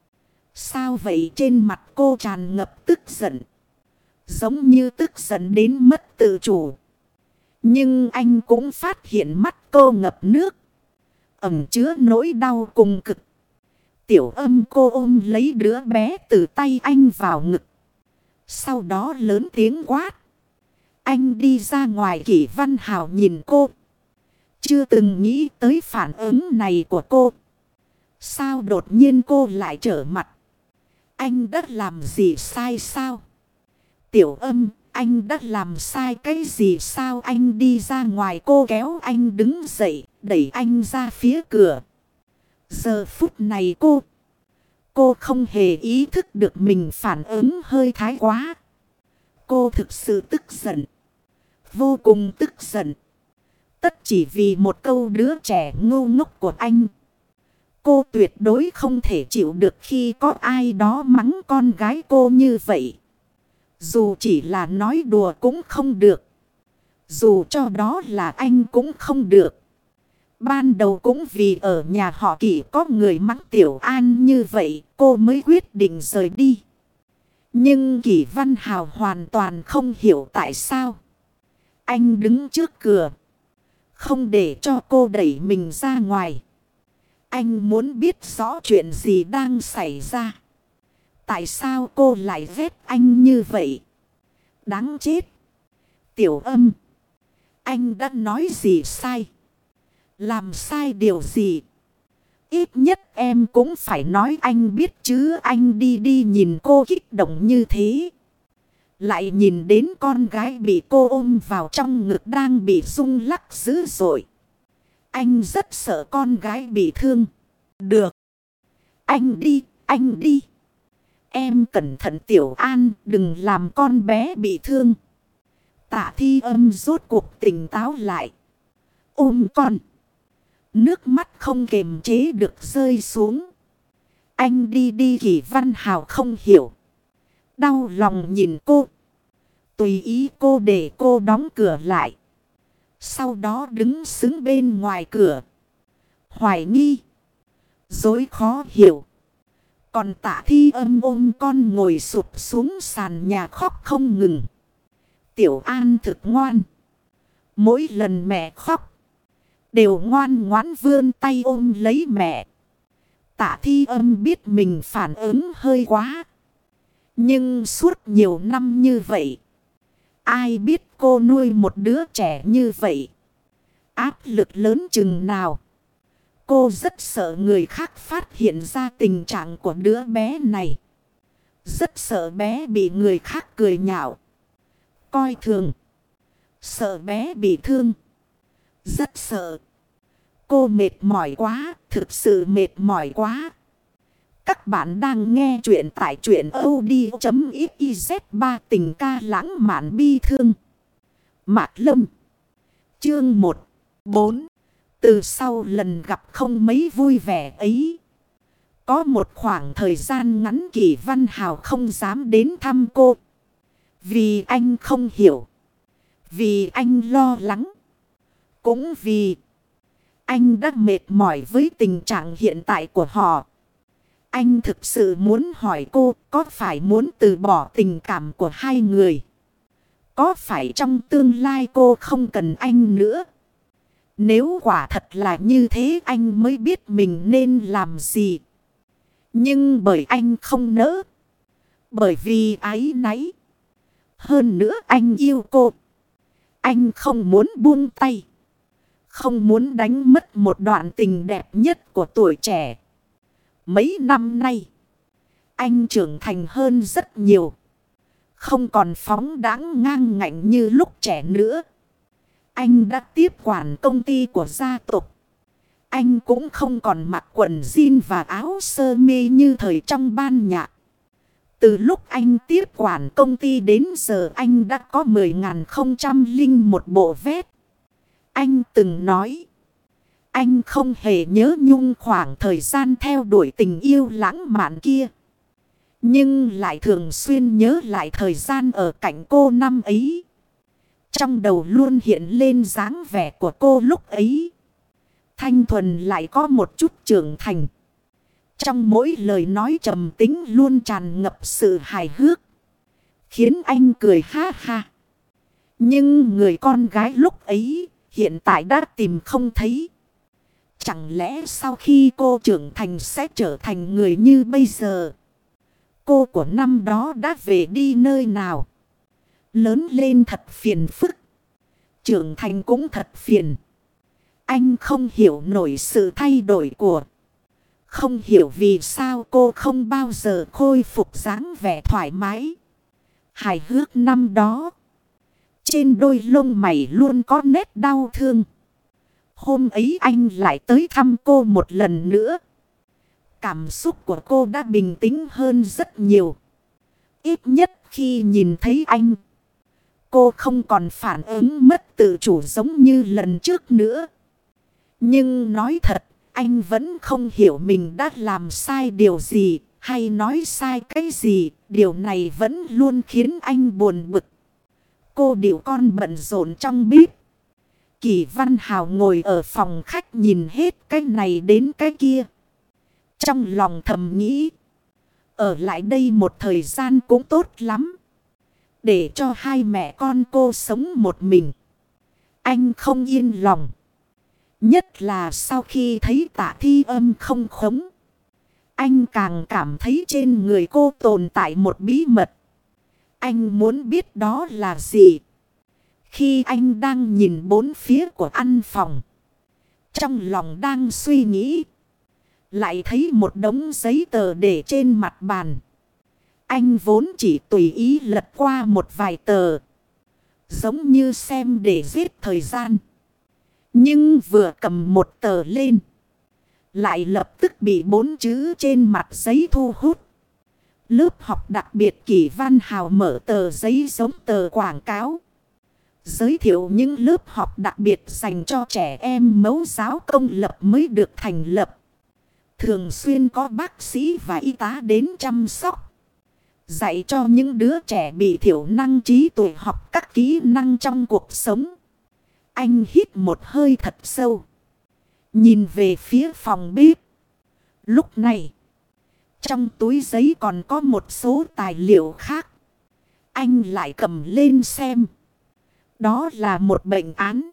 Sao vậy? Trên mặt cô tràn ngập tức giận. Giống như tức giận đến mất tự chủ. Nhưng anh cũng phát hiện mắt cô ngập nước. Ẩn chứa nỗi đau cùng cực. Tiểu Âm, cô ôm lấy đứa bé từ tay anh vào ngực. Sau đó lớn tiếng quát. Anh đi ra ngoài. Kỷ Văn Hào nhìn cô. Chưa từng nghĩ tới phản ứng này của cô. Sao đột nhiên cô lại trở mặt? Anh đã làm gì sai sao? Tiểu Âm, anh đã làm sai cái gì sao? Anh đi ra ngoài. Cô kéo anh đứng dậy, đẩy anh ra phía cửa. Giờ phút này cô không hề ý thức được mình phản ứng hơi thái quá. Cô thực sự tức giận. Vô cùng tức giận. Tất chỉ vì một câu đứa trẻ ngu ngốc của anh. Cô tuyệt đối không thể chịu được khi có ai đó mắng con gái cô như vậy. Dù chỉ là nói đùa cũng không được. Dù cho đó là anh cũng không được. Ban đầu cũng vì ở nhà họ Kỷ có người mắng Tiểu An như vậy, cô mới quyết định rời đi. Nhưng Kỷ Văn Hào hoàn toàn không hiểu tại sao. Anh đứng trước cửa, không để cho cô đẩy mình ra ngoài. Anh muốn biết rõ chuyện gì đang xảy ra. Tại sao cô lại ghét anh như vậy? Đáng chết. Tiểu Âm, anh đã nói gì sai? Làm sai điều gì? Ít nhất em cũng phải nói anh biết chứ. Anh đi nhìn cô kích động như thế. Lại nhìn đến con gái bị cô ôm vào trong ngực đang bị rung lắc dữ dội. Anh rất sợ con gái bị thương. Được. Anh đi. Em cẩn thận Tiểu An, đừng làm con bé bị thương. Tạ Thi Âm rốt cuộc tỉnh táo lại. Ôm con. Nước mắt không kềm chế được rơi xuống. Anh đi. Kỷ Văn Hào không hiểu. Đau lòng nhìn cô. Tùy ý cô để cô đóng cửa lại. Sau đó đứng xứng bên ngoài cửa. Hoài nghi. Dối khó hiểu. Còn Tạ Thi Âm ôm con ngồi sụp xuống sàn nhà khóc không ngừng. Tiểu An thực ngoan. Mỗi lần mẹ khóc, đều ngoan ngoãn vươn tay ôm lấy mẹ. Tạ Thi Âm biết mình phản ứng hơi quá. Nhưng suốt nhiều năm như vậy, ai biết cô nuôi một đứa trẻ như vậy, áp lực lớn chừng nào. Cô rất sợ người khác phát hiện ra tình trạng của đứa bé này. Rất sợ bé bị người khác cười nhạo, coi thường. Sợ bé bị thương. Rất sợ. Cô mệt mỏi quá, thực sự mệt mỏi quá. Các bạn đang nghe chuyện tại truyện audio.xyz. Ba tình ca lãng mạn bi thương. Mạc Lâm. Chương 1. 4. Từ sau lần gặp không mấy vui vẻ ấy, có một khoảng thời gian ngắn Kỷ Văn Hào không dám đến thăm cô. Vì anh không hiểu. Vì anh lo lắng. Cũng vì anh đã mệt mỏi với tình trạng hiện tại của họ. Anh thực sự muốn hỏi cô có phải muốn từ bỏ tình cảm của hai người. Có phải trong tương lai cô không cần anh nữa. Nếu quả thật là như thế anh mới biết mình nên làm gì. Nhưng bởi anh không nỡ. Bởi vì áy náy. Hơn nữa anh yêu cô. Anh không muốn buông tay. Không muốn đánh mất một đoạn tình đẹp nhất của tuổi trẻ. Mấy năm nay, anh trưởng thành hơn rất nhiều. Không còn phóng đãng ngang ngạnh như lúc trẻ nữa. Anh đã tiếp quản công ty của gia tộc. Anh cũng không còn mặc quần jean và áo sơ mi như thời trong ban nhạc. Từ lúc anh tiếp quản công ty đến giờ anh đã có 10.001 bộ vest. Anh từng nói, anh không hề nhớ nhung khoảng thời gian theo đuổi tình yêu lãng mạn kia. Nhưng lại thường xuyên nhớ lại thời gian ở cạnh cô năm ấy. Trong đầu luôn hiện lên dáng vẻ của cô lúc ấy. Thanh thuần lại có một chút trưởng thành. Trong mỗi lời nói trầm tính luôn tràn ngập sự hài hước. Khiến anh cười ha ha. Nhưng người con gái lúc ấy hiện tại đã tìm không thấy. Chẳng lẽ sau khi cô trưởng thành sẽ trở thành người như bây giờ? Cô của năm đó đã về đi nơi nào? Lớn lên thật phiền phức. Trưởng thành cũng thật phiền. Anh không hiểu nổi sự thay đổi của. Không hiểu vì sao cô không bao giờ khôi phục dáng vẻ thoải mái. Hài hước năm đó. Trên đôi lông mày luôn có nét đau thương. Hôm ấy anh lại tới thăm cô một lần nữa. Cảm xúc của cô đã bình tĩnh hơn rất nhiều. Ít nhất khi nhìn thấy anh, cô không còn phản ứng mất tự chủ giống như lần trước nữa. Nhưng nói thật, anh vẫn không hiểu mình đã làm sai điều gì hay nói sai cái gì. Điều này vẫn luôn khiến anh buồn bực. Cô điệu con bận rộn trong bếp. Kỷ Văn Hào ngồi ở phòng khách nhìn hết cái này đến cái kia. Trong lòng thầm nghĩ, ở lại đây một thời gian cũng tốt lắm. Để cho hai mẹ con cô sống một mình. Anh không yên lòng. Nhất là sau khi thấy Tạ Thi Âm không khống. Anh càng cảm thấy trên người cô tồn tại một bí mật. Anh muốn biết đó là gì. Khi anh đang nhìn bốn phía của căn phòng, trong lòng đang suy nghĩ, lại thấy một đống giấy tờ để trên mặt bàn. Anh vốn chỉ tùy ý lật qua một vài tờ, giống như xem để giết thời gian. Nhưng vừa cầm một tờ lên, lại lập tức bị bốn chữ trên mặt giấy thu hút. Lớp học đặc biệt Kỷ Văn Hào mở tờ giấy giống tờ quảng cáo. Giới thiệu những lớp học đặc biệt dành cho trẻ em mẫu giáo công lập mới được thành lập. Thường xuyên có bác sĩ và y tá đến chăm sóc. Dạy cho những đứa trẻ bị thiểu năng trí tuệ học các kỹ năng trong cuộc sống. Anh hít một hơi thật sâu. Nhìn về phía phòng bếp. Lúc này, trong túi giấy còn có một số tài liệu khác. Anh lại cầm lên xem. Đó là một bệnh án.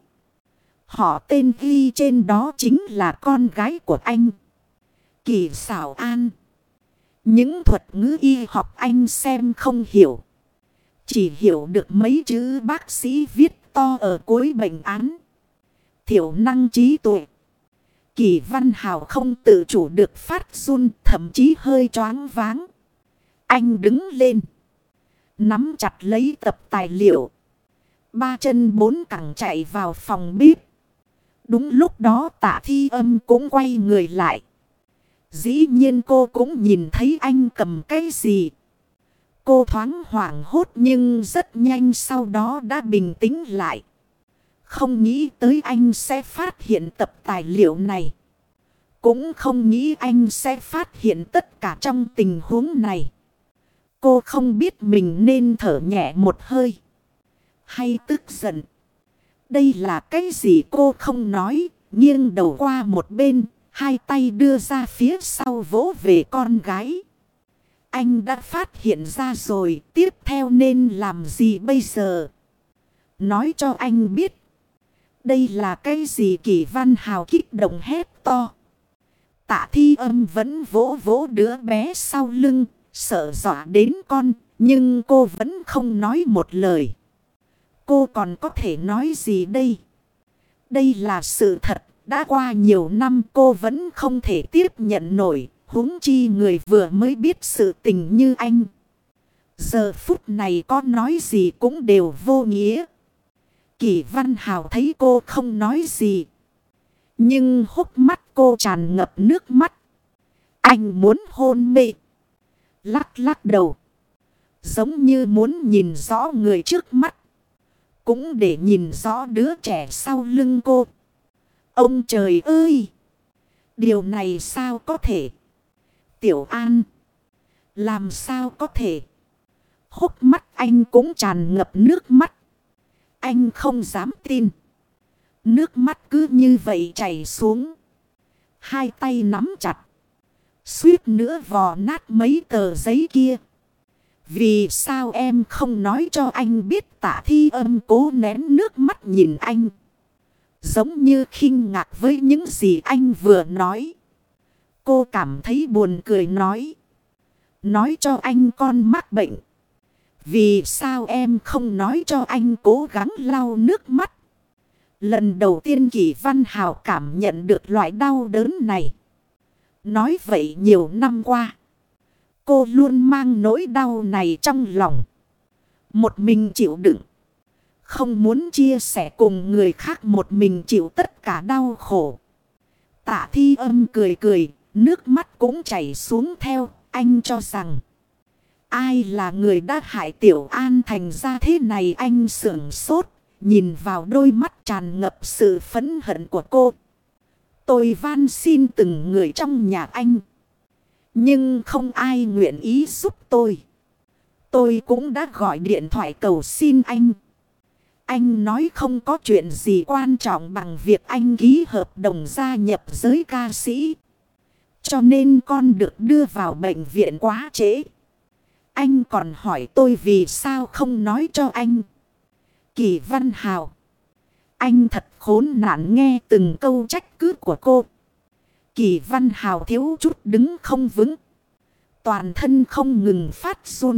Họ tên ghi trên đó chính là con gái của anh, Kỳ Xảo An. Những thuật ngữ y học anh xem không hiểu. Chỉ hiểu được mấy chữ bác sĩ viết to ở cuối bệnh án. Thiểu năng trí tuệ. Kỳ Văn Hào không tự chủ được phát run, thậm chí hơi choáng váng. Anh đứng lên, nắm chặt lấy tập tài liệu, ba chân bốn cẳng chạy vào phòng bếp. Đúng lúc đó Tạ Thi Âm cũng quay người lại. Dĩ nhiên cô cũng nhìn thấy anh cầm cái gì. Cô thoáng hoảng hốt nhưng rất nhanh sau đó đã bình tĩnh lại. Không nghĩ tới anh sẽ phát hiện tập tài liệu này. Cũng không nghĩ anh sẽ phát hiện tất cả trong tình huống này. Cô không biết mình nên thở nhẹ một hơi hay tức giận. Đây là cái gì cô không nói, nghiêng đầu qua một bên, hai tay đưa ra phía sau vỗ về con gái. Anh đã phát hiện ra rồi, tiếp theo nên làm gì bây giờ? Nói cho anh biết. Đây là cái gì? Kỳ Văn Hào kích động hét to. Tạ Thi Âm vẫn vỗ vỗ đứa bé sau lưng, sợ dọa đến con, nhưng cô vẫn không nói một lời. Cô còn có thể nói gì đây? Đây là sự thật, đã qua nhiều năm cô vẫn không thể tiếp nhận nổi, huống chi người vừa mới biết sự tình như anh. Giờ phút này có nói gì cũng đều vô nghĩa. Kỳ Văn Hào thấy cô không nói gì, nhưng hốc mắt cô tràn ngập nước mắt. Anh muốn hôn mê. Lắc lắc đầu, giống như muốn nhìn rõ người trước mắt, cũng để nhìn rõ đứa trẻ sau lưng cô. Ông trời ơi! Điều này sao có thể? Tiểu An! Làm sao có thể? Hốc mắt anh cũng tràn ngập nước mắt. Anh không dám tin. Nước mắt cứ như vậy chảy xuống. Hai tay nắm chặt, suýt nữa vò nát mấy tờ giấy kia. Vì sao em không nói cho anh biết? Tạ Thi Âm cố nén nước mắt nhìn anh, giống như khinh ngạc với những gì anh vừa nói. Cô cảm thấy buồn cười nói. Nói cho anh con mắc bệnh. Vì sao em không nói cho anh? Cố gắng lau nước mắt. Lần đầu tiên Kỳ Văn Hào cảm nhận được loại đau đớn này. Nói vậy nhiều năm qua, cô luôn mang nỗi đau này trong lòng, một mình chịu đựng, không muốn chia sẻ cùng người khác, một mình chịu tất cả đau khổ. Tạ Thi Âm cười cười, nước mắt cũng chảy xuống theo. Anh cho rằng ai là người đã hại Tiểu An thành ra thế này? Anh sửng sốt, nhìn vào đôi mắt tràn ngập sự phẫn hận của cô. Tôi van xin từng người trong nhà anh, nhưng không ai nguyện ý giúp tôi. Tôi cũng đã gọi điện thoại cầu xin anh. Anh nói không có chuyện gì quan trọng bằng việc anh ký hợp đồng gia nhập giới ca sĩ. Cho nên con được đưa vào bệnh viện quá trễ. Anh còn hỏi tôi vì sao không nói cho anh. Kỳ Văn Hào, anh thật khốn nạn. Nghe từng câu trách cứ của cô, Kỳ Văn Hào thiếu chút đứng không vững, toàn thân không ngừng phát run.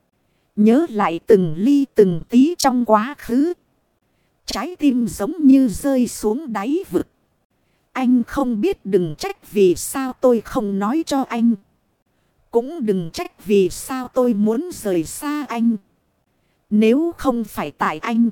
Nhớ lại từng ly từng tí trong quá khứ, trái tim giống như rơi xuống đáy vực. Anh không biết, đừng trách vì sao tôi không nói cho anh. Cũng đừng trách vì sao tôi muốn rời xa anh. Nếu không phải tại anh,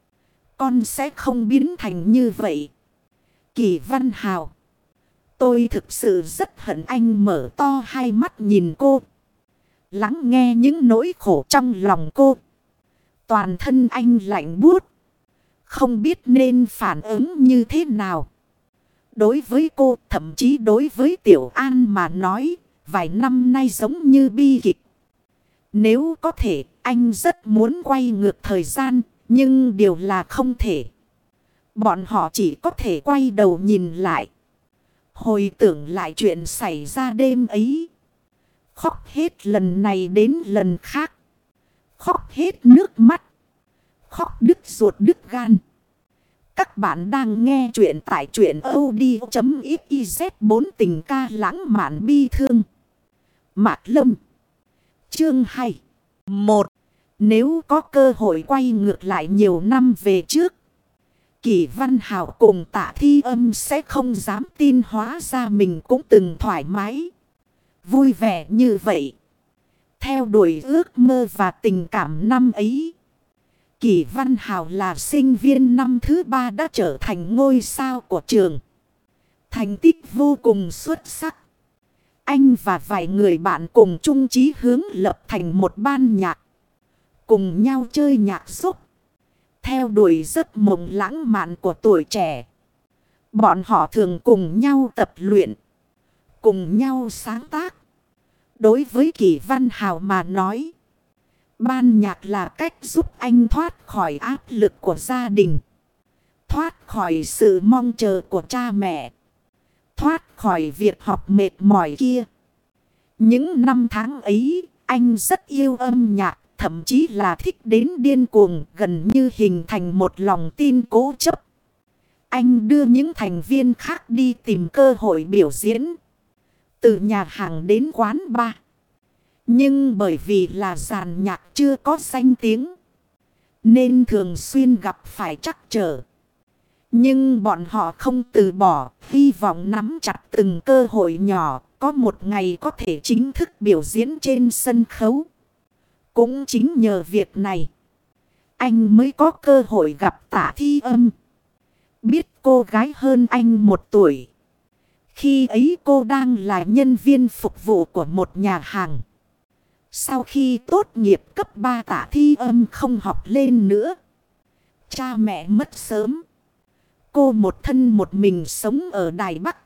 con sẽ không biến thành như vậy. Kỳ Văn Hào, tôi thực sự rất hận anh. Mở to hai mắt nhìn cô, lắng nghe những nỗi khổ trong lòng cô. Toàn thân anh lạnh buốt, không biết nên phản ứng như thế nào. Đối với cô, thậm chí đối với Tiểu An mà nói, vài năm nay giống như bi kịch. Nếu có thể, anh rất muốn quay ngược thời gian, nhưng điều là không thể. Bọn họ chỉ có thể quay đầu nhìn lại. Hồi tưởng lại chuyện xảy ra đêm ấy. Khóc hết lần này đến lần khác. Khóc hết nước mắt. Khóc đứt ruột đứt gan. Các bạn đang nghe chuyện tại truyện audio.xyz. 4 tình ca lãng mạn bi thương. Mạc Lâm. Chương 2. 1. Nếu có cơ hội quay ngược lại nhiều năm về trước, Kỷ Văn Hào cùng Tạ Thi Âm sẽ không dám tin hóa ra mình cũng từng thoải mái, vui vẻ như vậy. Theo đuổi ước mơ và tình cảm năm ấy, Kỷ Văn Hào là sinh viên năm thứ 3 đã trở thành ngôi sao của trường. Thành tích vô cùng xuất sắc. Anh và vài người bạn cùng chung chí hướng lập thành một ban nhạc. Cùng nhau chơi nhạc rock. Theo đuổi giấc mộng lãng mạn của tuổi trẻ. Bọn họ thường cùng nhau tập luyện. Cùng nhau sáng tác. Đối với Kỷ Văn Hào mà nói, ban nhạc là cách giúp anh thoát khỏi áp lực của gia đình. Thoát khỏi sự mong chờ của cha mẹ. Thoát khỏi việc học mệt mỏi kia. Những năm tháng ấy, anh rất yêu âm nhạc. Thậm chí là thích đến điên cuồng, gần như hình thành một lòng tin cố chấp. Anh đưa những thành viên khác đi tìm cơ hội biểu diễn. Từ nhà hàng đến quán bar. Nhưng bởi vì là dàn nhạc chưa có danh tiếng, nên thường xuyên gặp phải trắc trở. Nhưng bọn họ không từ bỏ, hy vọng nắm chặt từng cơ hội nhỏ, có một ngày có thể chính thức biểu diễn trên sân khấu. Cũng chính nhờ việc này, anh mới có cơ hội gặp Tạ Thi Âm. Biết cô gái hơn anh 1 tuổi. Khi ấy cô đang là nhân viên phục vụ của một nhà hàng. Sau khi tốt nghiệp cấp 3, Tạ Thi Âm không học lên nữa. Cha mẹ mất sớm. Cô một thân một mình sống ở Đài Bắc.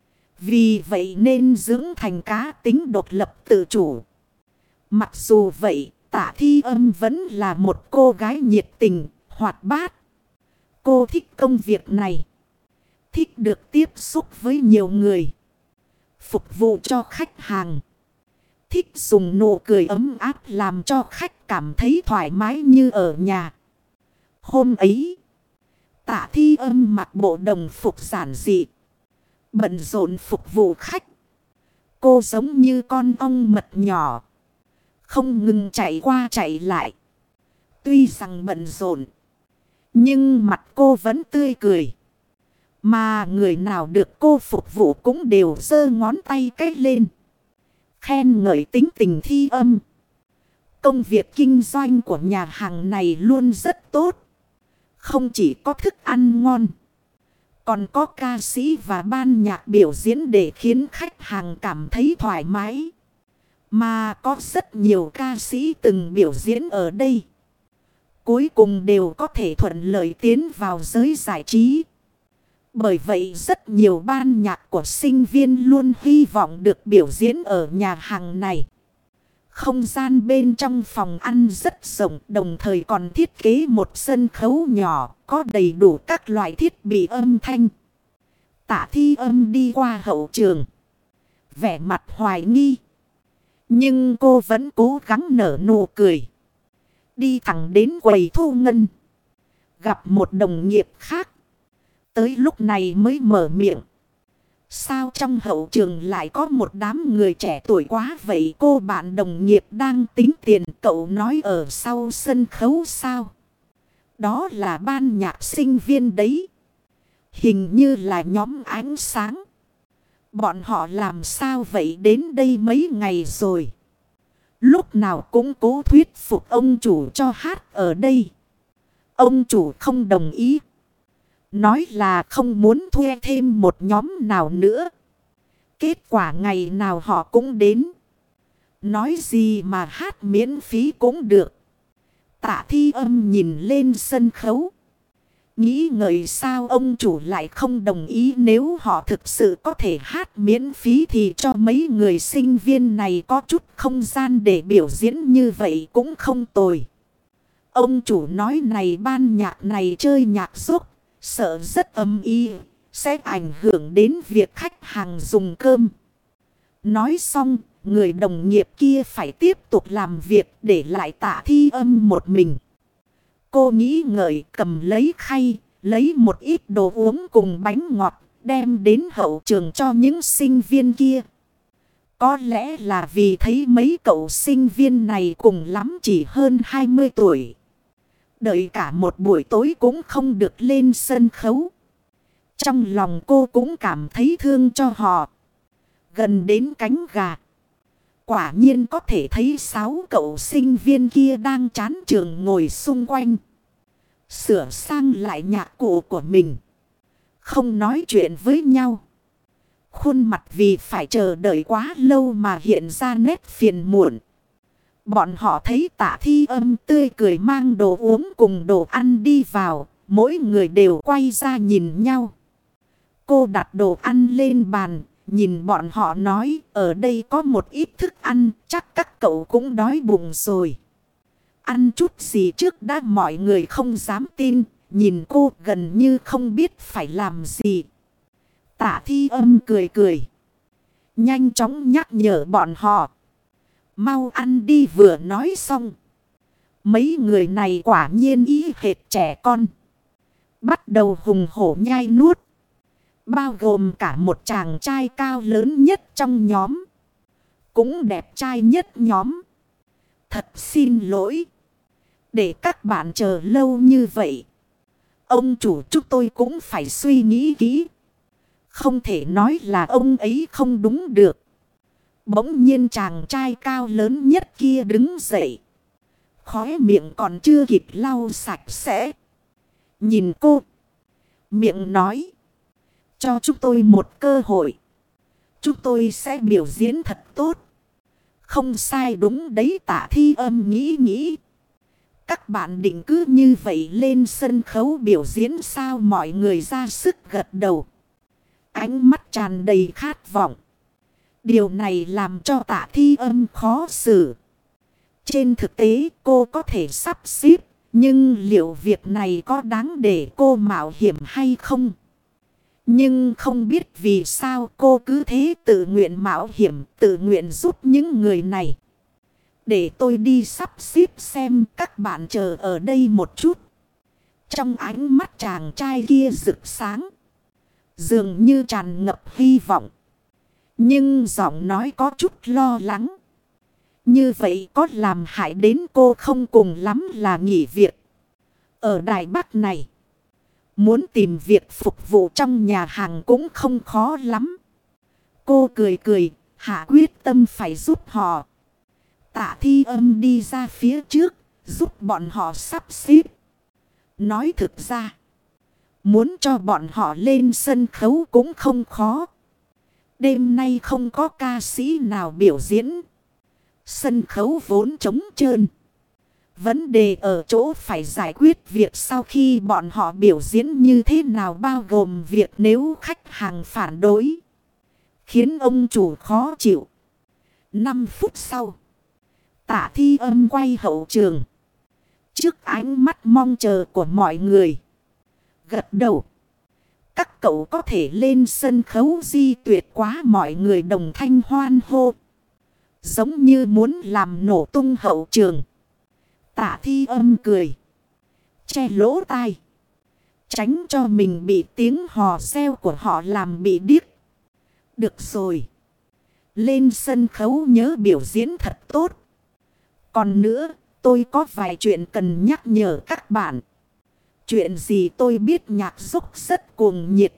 Vì vậy nên dưỡng thành cá tính độc lập tự chủ. Mặc dù vậy, Tạ Thi Âm vẫn là một cô gái nhiệt tình, hoạt bát. Cô thích công việc này. Thích được tiếp xúc với nhiều người. Phục vụ cho khách hàng. Thích dùng nụ cười ấm áp làm cho khách cảm thấy thoải mái như ở nhà. Hôm ấy, Tạ Thi Âm mặc bộ đồng phục giản dị. Bận rộn phục vụ khách. Cô giống như con ong mật nhỏ. Không ngừng chạy qua chạy lại. Tuy rằng bận rộn, nhưng mặt cô vẫn tươi cười. Mà người nào được cô phục vụ cũng đều giơ ngón tay cái lên. Khen ngợi tính tình Thi Âm. Công việc kinh doanh của nhà hàng này luôn rất tốt. Không chỉ có thức ăn ngon, còn có ca sĩ và ban nhạc biểu diễn để khiến khách hàng cảm thấy thoải mái. Mà có rất nhiều ca sĩ từng biểu diễn ở đây. Cuối cùng đều có thể thuận lợi tiến vào giới giải trí. Bởi vậy rất nhiều ban nhạc của sinh viên luôn hy vọng được biểu diễn ở nhà hàng này. Không gian bên trong phòng ăn rất rộng, đồng thời còn thiết kế một sân khấu nhỏ, có đầy đủ các loại thiết bị âm thanh. Tạ Thi Âm đi qua hậu trường, vẻ mặt hoài nghi. Nhưng cô vẫn cố gắng nở nụ cười. Đi thẳng đến quầy thu ngân. Gặp một đồng nghiệp khác. Tới lúc này mới mở miệng. Sao trong hậu trường lại có một đám người trẻ tuổi quá vậy? Cô bạn đồng nghiệp đang tính tiền, cậu nói ở sau sân khấu sao? Đó là ban nhạc sinh viên đấy. Hình như là nhóm ánh sáng. Bọn họ làm sao vậy, đến đây mấy ngày rồi. Lúc nào cũng cố thuyết phục ông chủ cho hát ở đây. Ông chủ không đồng ý. Nói là không muốn thuê thêm một nhóm nào nữa. Kết quả ngày nào họ cũng đến. Nói gì mà hát miễn phí cũng được. Tạ Thi Âm nhìn lên sân khấu. Nghĩ ngợi sao ông chủ lại không đồng ý, nếu họ thực sự có thể hát miễn phí thì cho mấy người sinh viên này có chút không gian để biểu diễn như vậy cũng không tồi. Ông chủ nói này, ban nhạc này chơi nhạc rock, sợ rất âm ý, sẽ ảnh hưởng đến việc khách hàng dùng cơm. Nói xong, người đồng nghiệp kia phải tiếp tục làm việc, để lại Tạ Thi Âm một mình. Cô nghĩ ngợi cầm lấy khay, lấy một ít đồ uống cùng bánh ngọt, đem đến hậu trường cho những sinh viên kia. Có lẽ là vì thấy mấy cậu sinh viên này cùng lắm chỉ hơn 20 tuổi. Đợi cả một buổi tối cũng không được lên sân khấu. Trong lòng cô cũng cảm thấy thương cho họ. Gần đến cánh gà, quả nhiên có thể thấy 6 cậu sinh viên kia đang chán trường ngồi xung quanh, sửa sang lại nhạc cụ của mình, không nói chuyện với nhau. Khuôn mặt vì phải chờ đợi quá lâu mà hiện ra nét phiền muộn. Bọn họ thấy Tạ Thi Âm tươi cười mang đồ uống cùng đồ ăn đi vào, mỗi người đều quay ra nhìn nhau. Cô đặt đồ ăn lên bàn, nhìn bọn họ nói, ở đây có một ít thức ăn, chắc các cậu cũng đói bụng rồi. Ăn chút gì trước đã, mọi người không dám tin, nhìn cô gần như không biết phải làm gì. Tạ Thi Âm cười cười, nhanh chóng nhắc nhở bọn họ. Mau ăn đi, vừa nói xong. Mấy người này quả nhiên ý hệt trẻ con, bắt đầu hùng hổ nhai nuốt. Bao gồm cả một chàng trai cao lớn nhất trong nhóm, cũng đẹp trai nhất nhóm. Thật xin lỗi, để các bạn chờ lâu như vậy. Ông chủ chúng tôi cũng phải suy nghĩ kỹ. Không thể nói là ông ấy không đúng được. Bỗng nhiên chàng trai cao lớn nhất kia đứng dậy, khóe miệng còn chưa kịp lau sạch sẽ, nhìn cô, miệng nói, cho chúng tôi một cơ hội, chúng tôi sẽ biểu diễn thật tốt. Không sai đúng đấy, Tạ Thi Âm nghĩ. Các bạn định cứ như vậy lên sân khấu biểu diễn sao? Mọi người ra sức gật đầu, ánh mắt tràn đầy khát vọng. Điều này làm cho Tạ Thi Âm khó xử. Trên thực tế cô có thể sắp xếp, nhưng liệu việc này có đáng để cô mạo hiểm hay không? Nhưng không biết vì sao cô cứ thế tự nguyện mạo hiểm, tự nguyện giúp những người này. Để tôi đi sắp xếp xem, các bạn chờ ở đây một chút. Trong ánh mắt chàng trai kia rực sáng, dường như tràn ngập hy vọng. Nhưng giọng nói có chút lo lắng. Như vậy có làm hại đến cô không? Cùng lắm là nghỉ việc. Ở Đài Bắc này, muốn tìm việc phục vụ trong nhà hàng cũng không khó lắm. Cô cười, hạ quyết tâm phải giúp họ. Tạ Thi Âm đi ra phía trước, giúp bọn họ sắp xếp. Nói thực ra, muốn cho bọn họ lên sân khấu cũng không khó. Đêm nay không có ca sĩ nào biểu diễn, sân khấu vốn trống trơn. Vấn đề ở chỗ phải giải quyết việc sau khi bọn họ biểu diễn như thế nào, bao gồm việc nếu khách hàng phản đối, khiến ông chủ khó chịu. 5 phút sau, Tạ Thi Âm quay hậu trường, trước ánh mắt mong chờ của mọi người, gật đầu. Các cậu có thể lên sân khấu di tuyệt quá. Mọi người đồng thanh hoan hô, giống như muốn làm nổ tung hậu trường. Tạ Thi Âm cười, che lỗ tai, tránh cho mình bị tiếng hò reo của họ làm bị điếc. Được rồi, lên sân khấu nhớ biểu diễn thật tốt. Còn nữa, tôi có vài chuyện cần nhắc nhở các bạn. Chuyện gì? Tôi biết nhạc rock rất cuồng nhiệt,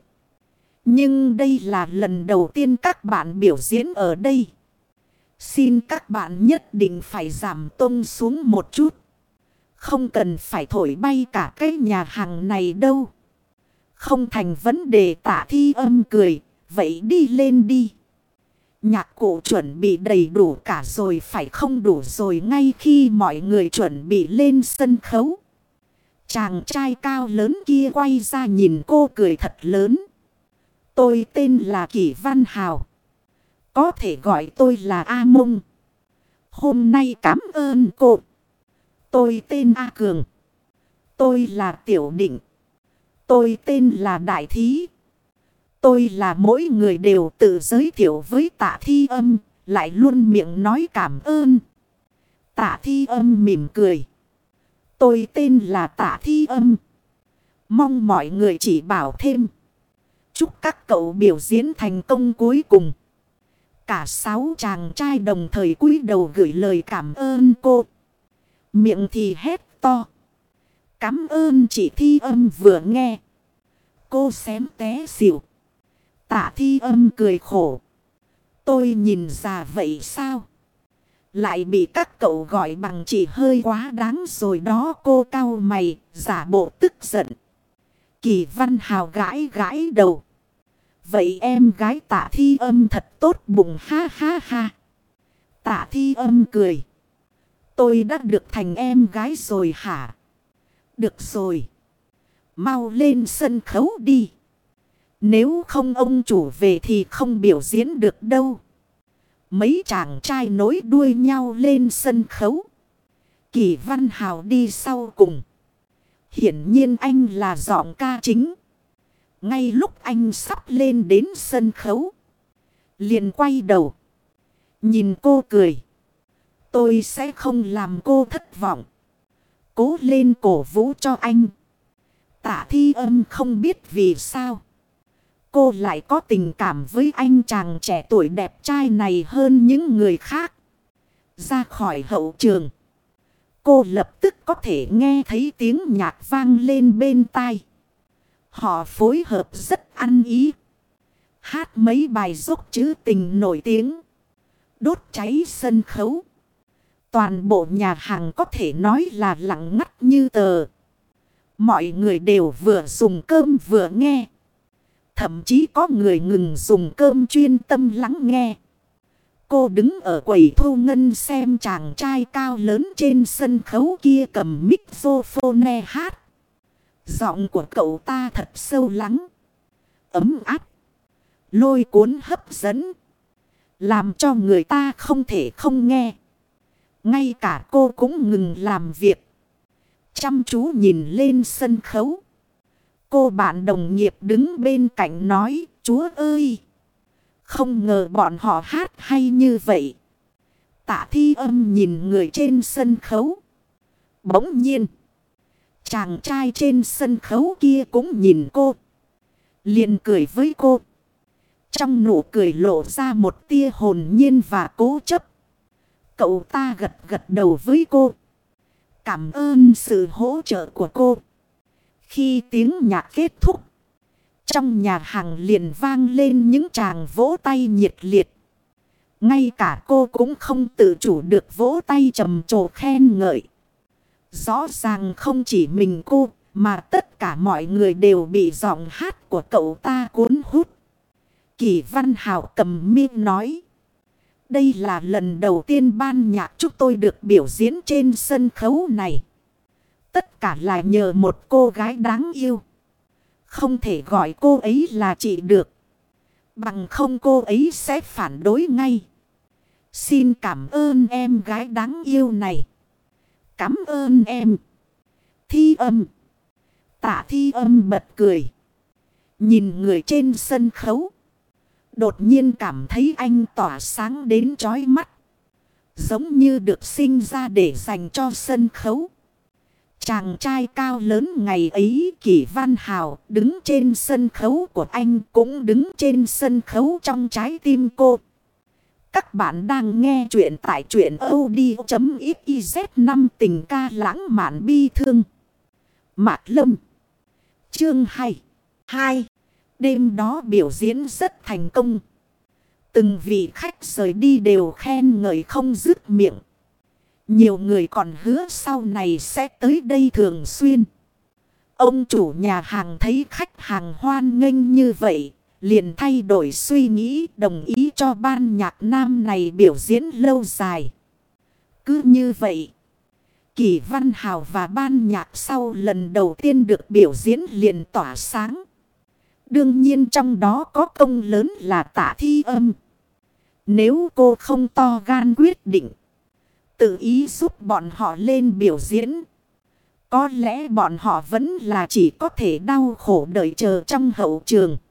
nhưng đây là lần đầu tiên các bạn biểu diễn ở đây. Xin các bạn nhất định phải giảm tông xuống một chút. Không cần phải thổi bay cả cái nhà hàng này đâu. Không thành vấn đề. Tạ Thi Âm cười, vậy đi lên đi. Nhạc cụ chuẩn bị đầy đủ cả rồi phải không? Đủ rồi. Ngay khi mọi người chuẩn bị lên sân khấu, Chàng trai cao lớn kia quay ra nhìn cô cười thật lớn. Tôi tên là Kỷ Văn Hào. Có thể gọi tôi là A Mông. Hôm nay cảm ơn cô. Tôi tên A Cường. Tôi là Tiểu Định. Tôi tên là Đại Thí. Tôi là mỗi người đều tự giới thiệu với Tạ Thi Âm, lại luôn miệng nói cảm ơn. Tạ Thi Âm mỉm cười. Tôi tên là Tạ Thi Âm. Mong mọi người chỉ bảo thêm. Chúc các cậu biểu diễn thành công cuối cùng. Cả 6 chàng trai đồng thời cúi đầu gửi lời cảm ơn cô. Miệng thì hét to. Cảm ơn chị Thi Âm vừa nghe. Cô xém té xỉu. Tạ Thi Âm cười khổ. Tôi nhìn già vậy sao? Lại bị các cậu gọi bằng chị hơi quá đáng rồi đó. Cô cau mày, giả bộ tức giận. Kỷ Văn Hào gãi gãi đầu. Vậy em gái Tạ Thi Âm thật tốt bụng ha ha ha. Tạ Thi Âm cười. Tôi đã được thành em gái rồi hả? Được rồi. Mau lên sân khấu đi. Nếu không ông chủ về thì không biểu diễn được đâu. Mấy chàng trai nối đuôi nhau lên sân khấu. Kỷ Văn Hào đi sau cùng. Hiển nhiên anh là giọng ca chính. Ngay lúc anh sắp lên đến sân khấu, liền quay đầu. Nhìn cô cười. Tôi sẽ không làm cô thất vọng. Cố lên cổ vũ cho anh. Tạ Thi Âm không biết vì sao cô lại có tình cảm với anh chàng trẻ tuổi đẹp trai này hơn những người khác. Ra khỏi hậu trường, cô lập tức có thể nghe thấy tiếng nhạc vang lên bên tai. Họ phối hợp rất ăn ý. Hát mấy bài dốc trữ tình nổi tiếng. Đốt cháy sân khấu. Toàn bộ nhà hàng có thể nói là lặng ngắt như tờ. Mọi người đều vừa dùng cơm vừa nghe. Thậm chí có người ngừng dùng cơm chuyên tâm lắng nghe. Cô đứng ở quầy thu ngân xem chàng trai cao lớn trên sân khấu kia cầm microphone hát. Giọng của cậu ta thật sâu lắng, ấm áp, lôi cuốn hấp dẫn, làm cho người ta không thể không nghe. Ngay cả cô cũng ngừng làm việc, chăm chú nhìn lên sân khấu. Cô bạn đồng nghiệp đứng bên cạnh nói, Chúa ơi! Không ngờ bọn họ hát hay như vậy. Tạ Thi Âm nhìn người trên sân khấu. Bỗng nhiên, chàng trai trên sân khấu kia cũng nhìn cô. Liền cười với cô. Trong nụ cười lộ ra một tia hồn nhiên và cố chấp. Cậu ta gật gật đầu với cô. Cảm ơn sự hỗ trợ của cô. Khi tiếng nhạc kết thúc, trong nhà hàng liền vang lên những tràng vỗ tay nhiệt liệt. Ngay cả cô cũng không tự chủ được vỗ tay trầm trồ khen ngợi. Rõ ràng không chỉ mình cô, mà tất cả mọi người đều bị giọng hát của cậu ta cuốn hút. Kỷ Văn Hào cầm mic nói. Đây là lần đầu tiên ban nhạc chúng tôi được biểu diễn trên sân khấu này. Tất cả là nhờ một cô gái đáng yêu. Không thể gọi cô ấy là chị được. Bằng không cô ấy sẽ phản đối ngay. Xin cảm ơn em gái đáng yêu này. Cảm ơn em. Thi Âm. Tạ Thi Âm bật cười. Nhìn người trên sân khấu. Đột nhiên cảm thấy anh tỏa sáng đến chói mắt. Giống như được sinh ra để dành cho sân khấu. Chàng trai cao lớn ngày ấy Kỷ Văn Hào đứng trên sân khấu của anh cũng đứng trên sân khấu trong trái tim cô. Các bạn đang nghe chuyện tại truyện audio.xyz. Năm tình ca lãng mạn bi thương. Mạc Lâm. Chương 2. Đêm đó biểu diễn rất thành công. Từng vị khách rời đi đều khen ngợi không dứt miệng. Nhiều người còn hứa sau này sẽ tới đây thường xuyên. Ông chủ nhà hàng thấy khách hàng hoan nghênh như vậy, liền thay đổi suy nghĩ, đồng ý cho ban nhạc nam này biểu diễn lâu dài. Cứ như vậy, Kỳ Văn Hào và ban nhạc sau lần đầu tiên được biểu diễn liền tỏa sáng. Đương nhiên trong đó có công lớn là Tạ Thi Âm. Nếu cô không to gan quyết định tự ý giúp bọn họ lên biểu diễn, có lẽ bọn họ vẫn là chỉ có thể đau khổ đợi chờ trong hậu trường.